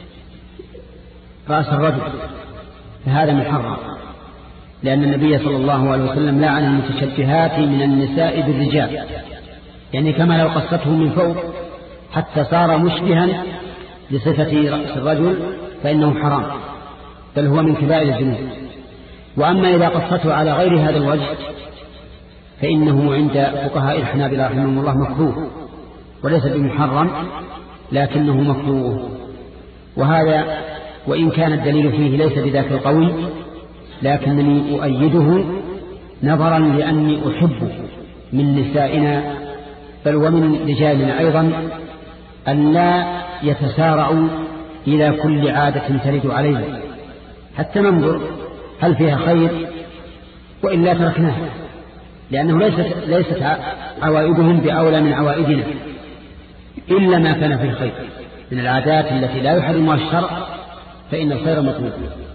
رأس الرجل فهذا محرم، لأن النبي صلى الله عليه وسلم لعن المتشبهات من النساء بالرجال، يعني كما لو قصته من فوق حتى صار مشبها لصفة رأس الرجل فإنه حرام، بل هو من كبائر الذنوب. وأما إذا قصته على غير هذا الوجه فإنه عند فقهاء الحنابلة رحمهم الله مكروه، وليس بمحرم لكنه مكروه. وهذا وإن كان الدليل فيه ليس بذاك القوي لكنني أؤيده نظرا لأني أحب من نسائنا بل ومن رجالنا أيضا أن لا يتسارعوا إلى كل عادة ترد علينا حتى ننظر هل فيها خير وإلا تركناها، لأنه ليست, ليست عوائدهم بأولى من عوائدنا إلا ما كان فيه خير من العادات التي لا يحرمها الشرع فإن الخير مطلوب.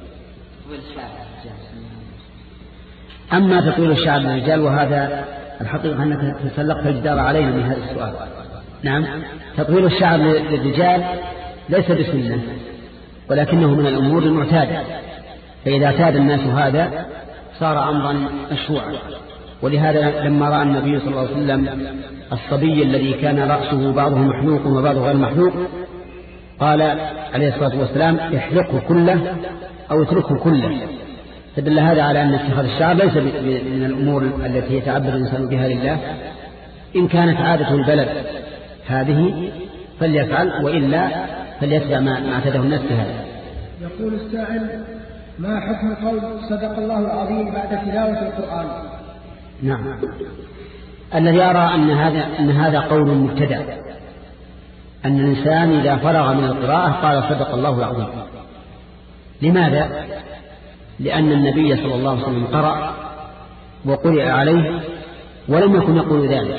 أما تطويل الشعر للرجال وهذا الحقيقة أنك تسلقت الجدار علينا من هذا السؤال. نعم، تطويل الشعر للرجال ليس بسنة ولكنه من الأمور المعتادة، فإذا اعتاد الناس هذا صار أمرا مشروعا. ولهذا لما رأى النبي صلى الله عليه وسلم الصبي الذي كان رأسه بعضه محلوق وبعضه غير محلوق قال عليه الصلاة والسلام: احلقه كله أو اتركه كله. فدل هذا على أن اتخاذ الشعر ليس من الأمور التي يتعبد الإنسان بها لله. إن كانت عادة البلد هذه فليفعل، وإلا فليتبع ما اعتاده الناس بهذا. يقول السائل: ما حكم قول صدق الله العظيم بعد تلاوة القرآن؟ نعم، الذي يرى أن هذا, أن هذا قول مبتدع، أن الإنسان إذا فرغ من القراءة قال صدق الله العظيم. لماذا؟ لأن النبي صلى الله عليه وسلم قرأ وقرئ عليه ولم يكن يقول ذلك.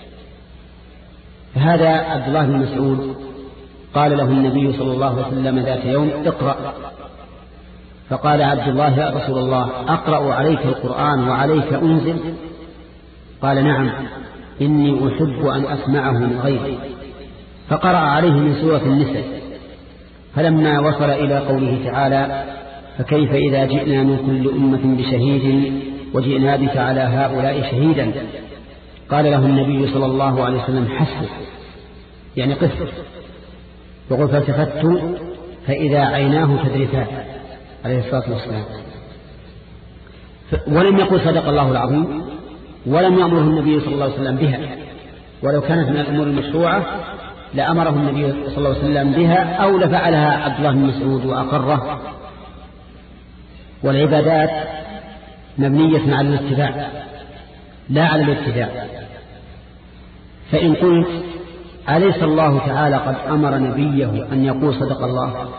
فهذا عبد الله بن مسعود قال له النبي صلى الله عليه وسلم ذات يوم: اقرأ. فقال عبد الله: يا رسول الله، أقرأ عليك القرآن وعليك أنزل؟ قال: نعم. إني أحب أن أسمعه من غيري، فقرأ عليه من سورة النساء. فلما وصل إلى قوله تعالى فكيف إذا جئنا من كل أمة بشهيد وجئنا بك على هؤلاء شهيدا، قال له النبي صلى الله عليه وسلم حسبك، يعني قصة. يقول فالتفت فإذا عيناه تذرفان عليه الصلاة والسلام. ولم يقل صدق الله العظيم، ولم يأمره النبي صلى الله عليه وسلم بها، ولو كانت من الأمور المشروعة لأمره النبي صلى الله عليه وسلم بها أو لفعلها عبد الله بن مسعود وأقره. والعبادات مبنية على الاتباع لا على الابتداع. فإن قلت أليس الله تعالى قد أمر نبيه أن يقول صدق الله؟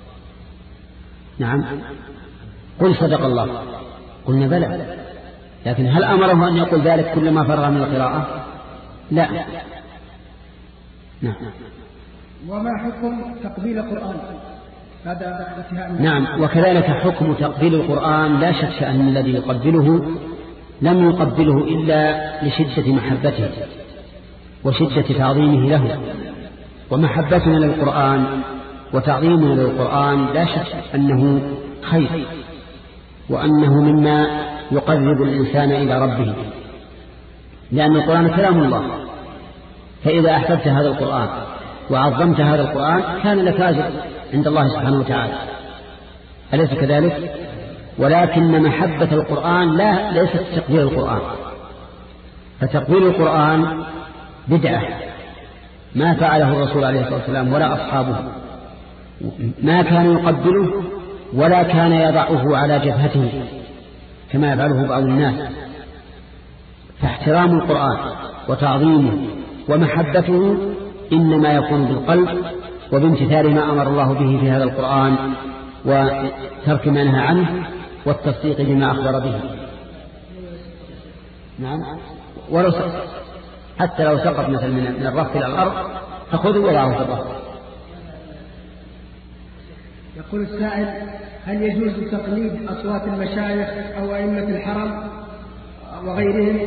نعم، قل صدق الله، قلنا بلى، لكن هل أمره أن يقول ذلك كلما فرغ من القراءة؟ لا. نعم. وما حكم تقبيل القرآن؟ هذا نعم، وكذلك حكم تقبيل القرآن. لا شك أن الذي يقبله لم يقبله إلا لشدة محبته وشدة تعظيمه له. ومحبتنا للقرآن وتعظيمنا للقرآن لا شك أنه خير، وأنه مما يقرب الإنسان إلى ربه، لأن القرآن كلام الله. فإذا أحببت هذا القرآن وعظمت هذا القرآن كان لك أجر عند الله سبحانه وتعالى، أليس كذلك؟ ولكن محبة القرآن لا ليست تقبيل القرآن، فتقبيل القرآن بدعة ما فعله الرسول عليه الصلاة والسلام ولا أصحابه، ما كان يقبله ولا كان يضعه على جبهته كما يفعله بعض الناس. فاحترام القرآن وتعظيمه ومحبته إنما يكون بالقلب وبامتثال ما أمر الله به في هذا القرآن وترك ما نهى عنه والتصديق بما أخبر به. نعم، ولو سقط، حتى لو سقط مثل من الرف إلى الأرض فخذوا وضعه في الرف. يقول السائل هل يجوز تقليد أصوات المشايخ أو أئمة الحرم وغيرهم؟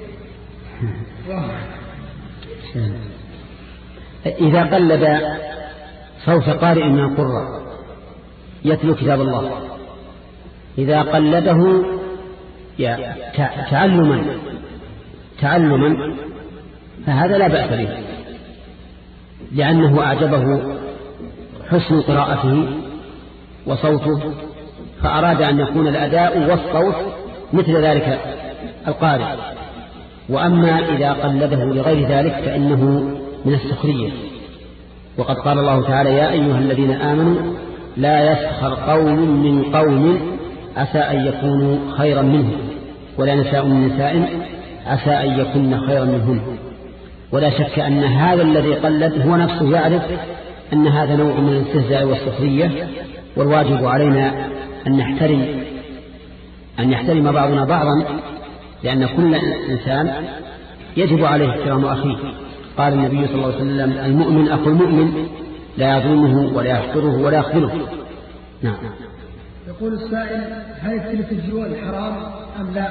إذا قلد صوت قارئ من القراء يتلو كتاب الله، إذا قلده تعلما تعلما فهذا لا بأس به، لأنه أعجبه حسن قراءته وصوته، فأراد أن يكون الأداء والصوت مثل ذلك القارئ. وأما إذا قلده لغير ذلك فإنه من السخرية. وقد قال الله تعالى يا أيها الذين آمنوا لا يسخر قوم من قوم عسى أن يكونوا خيرا منهم ولا نساء من نساء عسى أن يكون خيرا منهم. ولا شك أن هذا الذي قلد هو نفسه يعرف أن هذا نوع من الاستهزاء والسخرية، والواجب علينا أن نحترم أن يحترم بعضنا بعضا، لأن كل إنسان يجب عليه احترام أخيه. قال النبي صلى الله عليه وسلم المؤمن أخو المؤمن لا يظلمه ولا يحقره ولا يخذله. نعم. يقول السائل هل التلفزيون حرام أم لا؟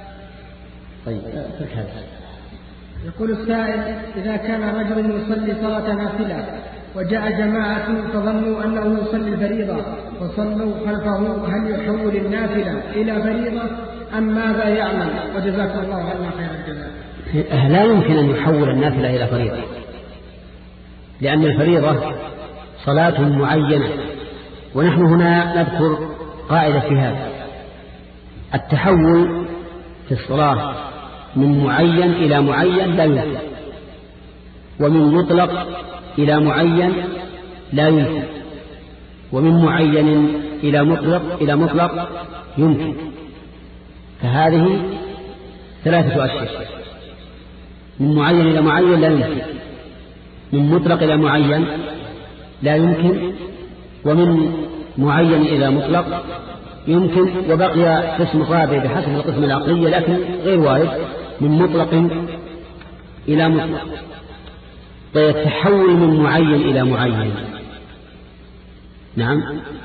طيب هذا. يقول السائل إذا كان رجل يصلي صلاة نافلة وجاء جماعة فظنوا أنه يصلي الفريضة وصلوا خلفه، هل يحول النافلة إلى فريضة أم ماذا يعمل؟ وجزاكم الله عنا خير الجزاء. لا يمكن أن يحول النافلة إلى فريضة، لأن الفريضة صلاة معينة، ونحن هنا نذكر قاعدة في هذا: التحول في الصلاة من معين إلى معين لا يمكن، ومن مطلق إلى معين لا يمكن، ومن معين إلى مطلق إلى مطلق يمكن. فهذه ثلاثة أشياء: من معين إلى معين لا يمكن، من مطلق إلى معين لا يمكن، ومن معين إلى مطلق يمكن. وبقي قسم رابع بحسب القسم العقلية لكن غير وارد: من مطلق إلى مطلق. فيتحول من معين إلى معين. نعم،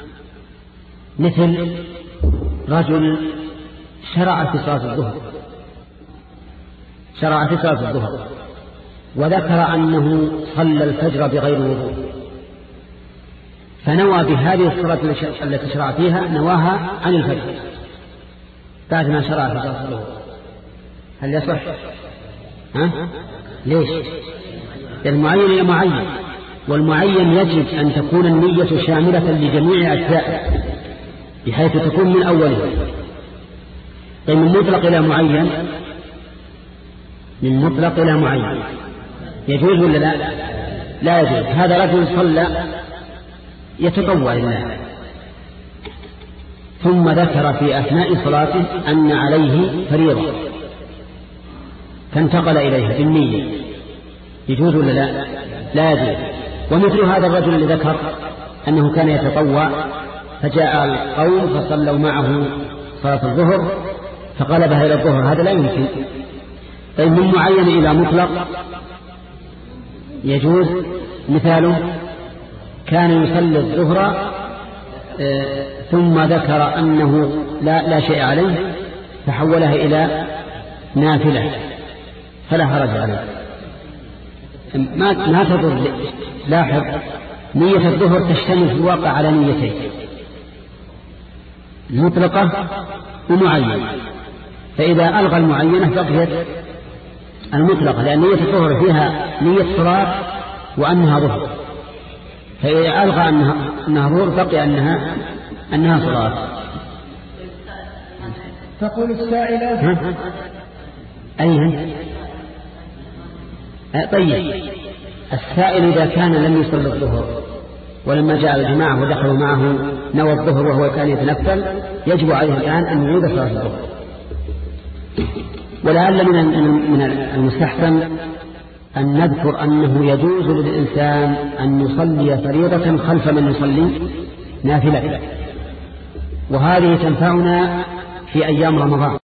مثل رجل شرع في صلاة الظهر شرع في صلاة الظهر وذكر أنه صلى الفجر بغير وضوء، فنوى بهذه الصلاة التي شرع فيها نواها عن الفجر بعد ما شرع في صلاة الظهر، هل يصح؟ ها؟ ليش؟ المعين إلى معين، والمعين يجب أن تكون النية شاملة لجميع أجزائه بحيث تكون من أوله. طيب من مطلق إلى معين، من مطلق إلى معين يجوز ولا لا؟ لا يجوز. هذا رجل صلى يتطوع لله ثم ذكر في أثناء صلاته أن عليه فريضة فانتقل إليها بالنية، يجوز ولا لا؟ لا يجوز. ومثل هذا الرجل الذي ذكر أنه كان يتطوع فجاء القوم فصلوا معه صلاة الظهر فقلبها إلى الظهر، هذا لا يمكن. طيب من معين إلى مطلق يجوز. مثاله كان يصلي الظهر آه ثم ذكر أنه لا, لا شيء عليه فحولها إلى نافلة فلا حرج عليه، ما, ما تضر. لاحظ نية الظهر تشتمل في الواقع على نيتين، مطلقة ومعينة، فإذا ألغى المعينة بقيت المطلقة، لأن نية الظهر فيها نية صلاة وأنها ظهر، فإذا ألغى أنها, أنها ظهر بقي أنها, أنها صلاة. تقول السائلة أيها طيب السائل إذا كان لم يصل الظهر ولما جاء الجماعة ودخلوا معه نوى الظهر وهو كان يتنفل، يجب عليه الآن أن يعيد صلاة الظهر. ولعل من المستحسن أن نذكر أنه يجوز للإنسان أن يصلي فريضة خلف من يصلي نافلة، وهذه تنفعنا في أيام رمضان.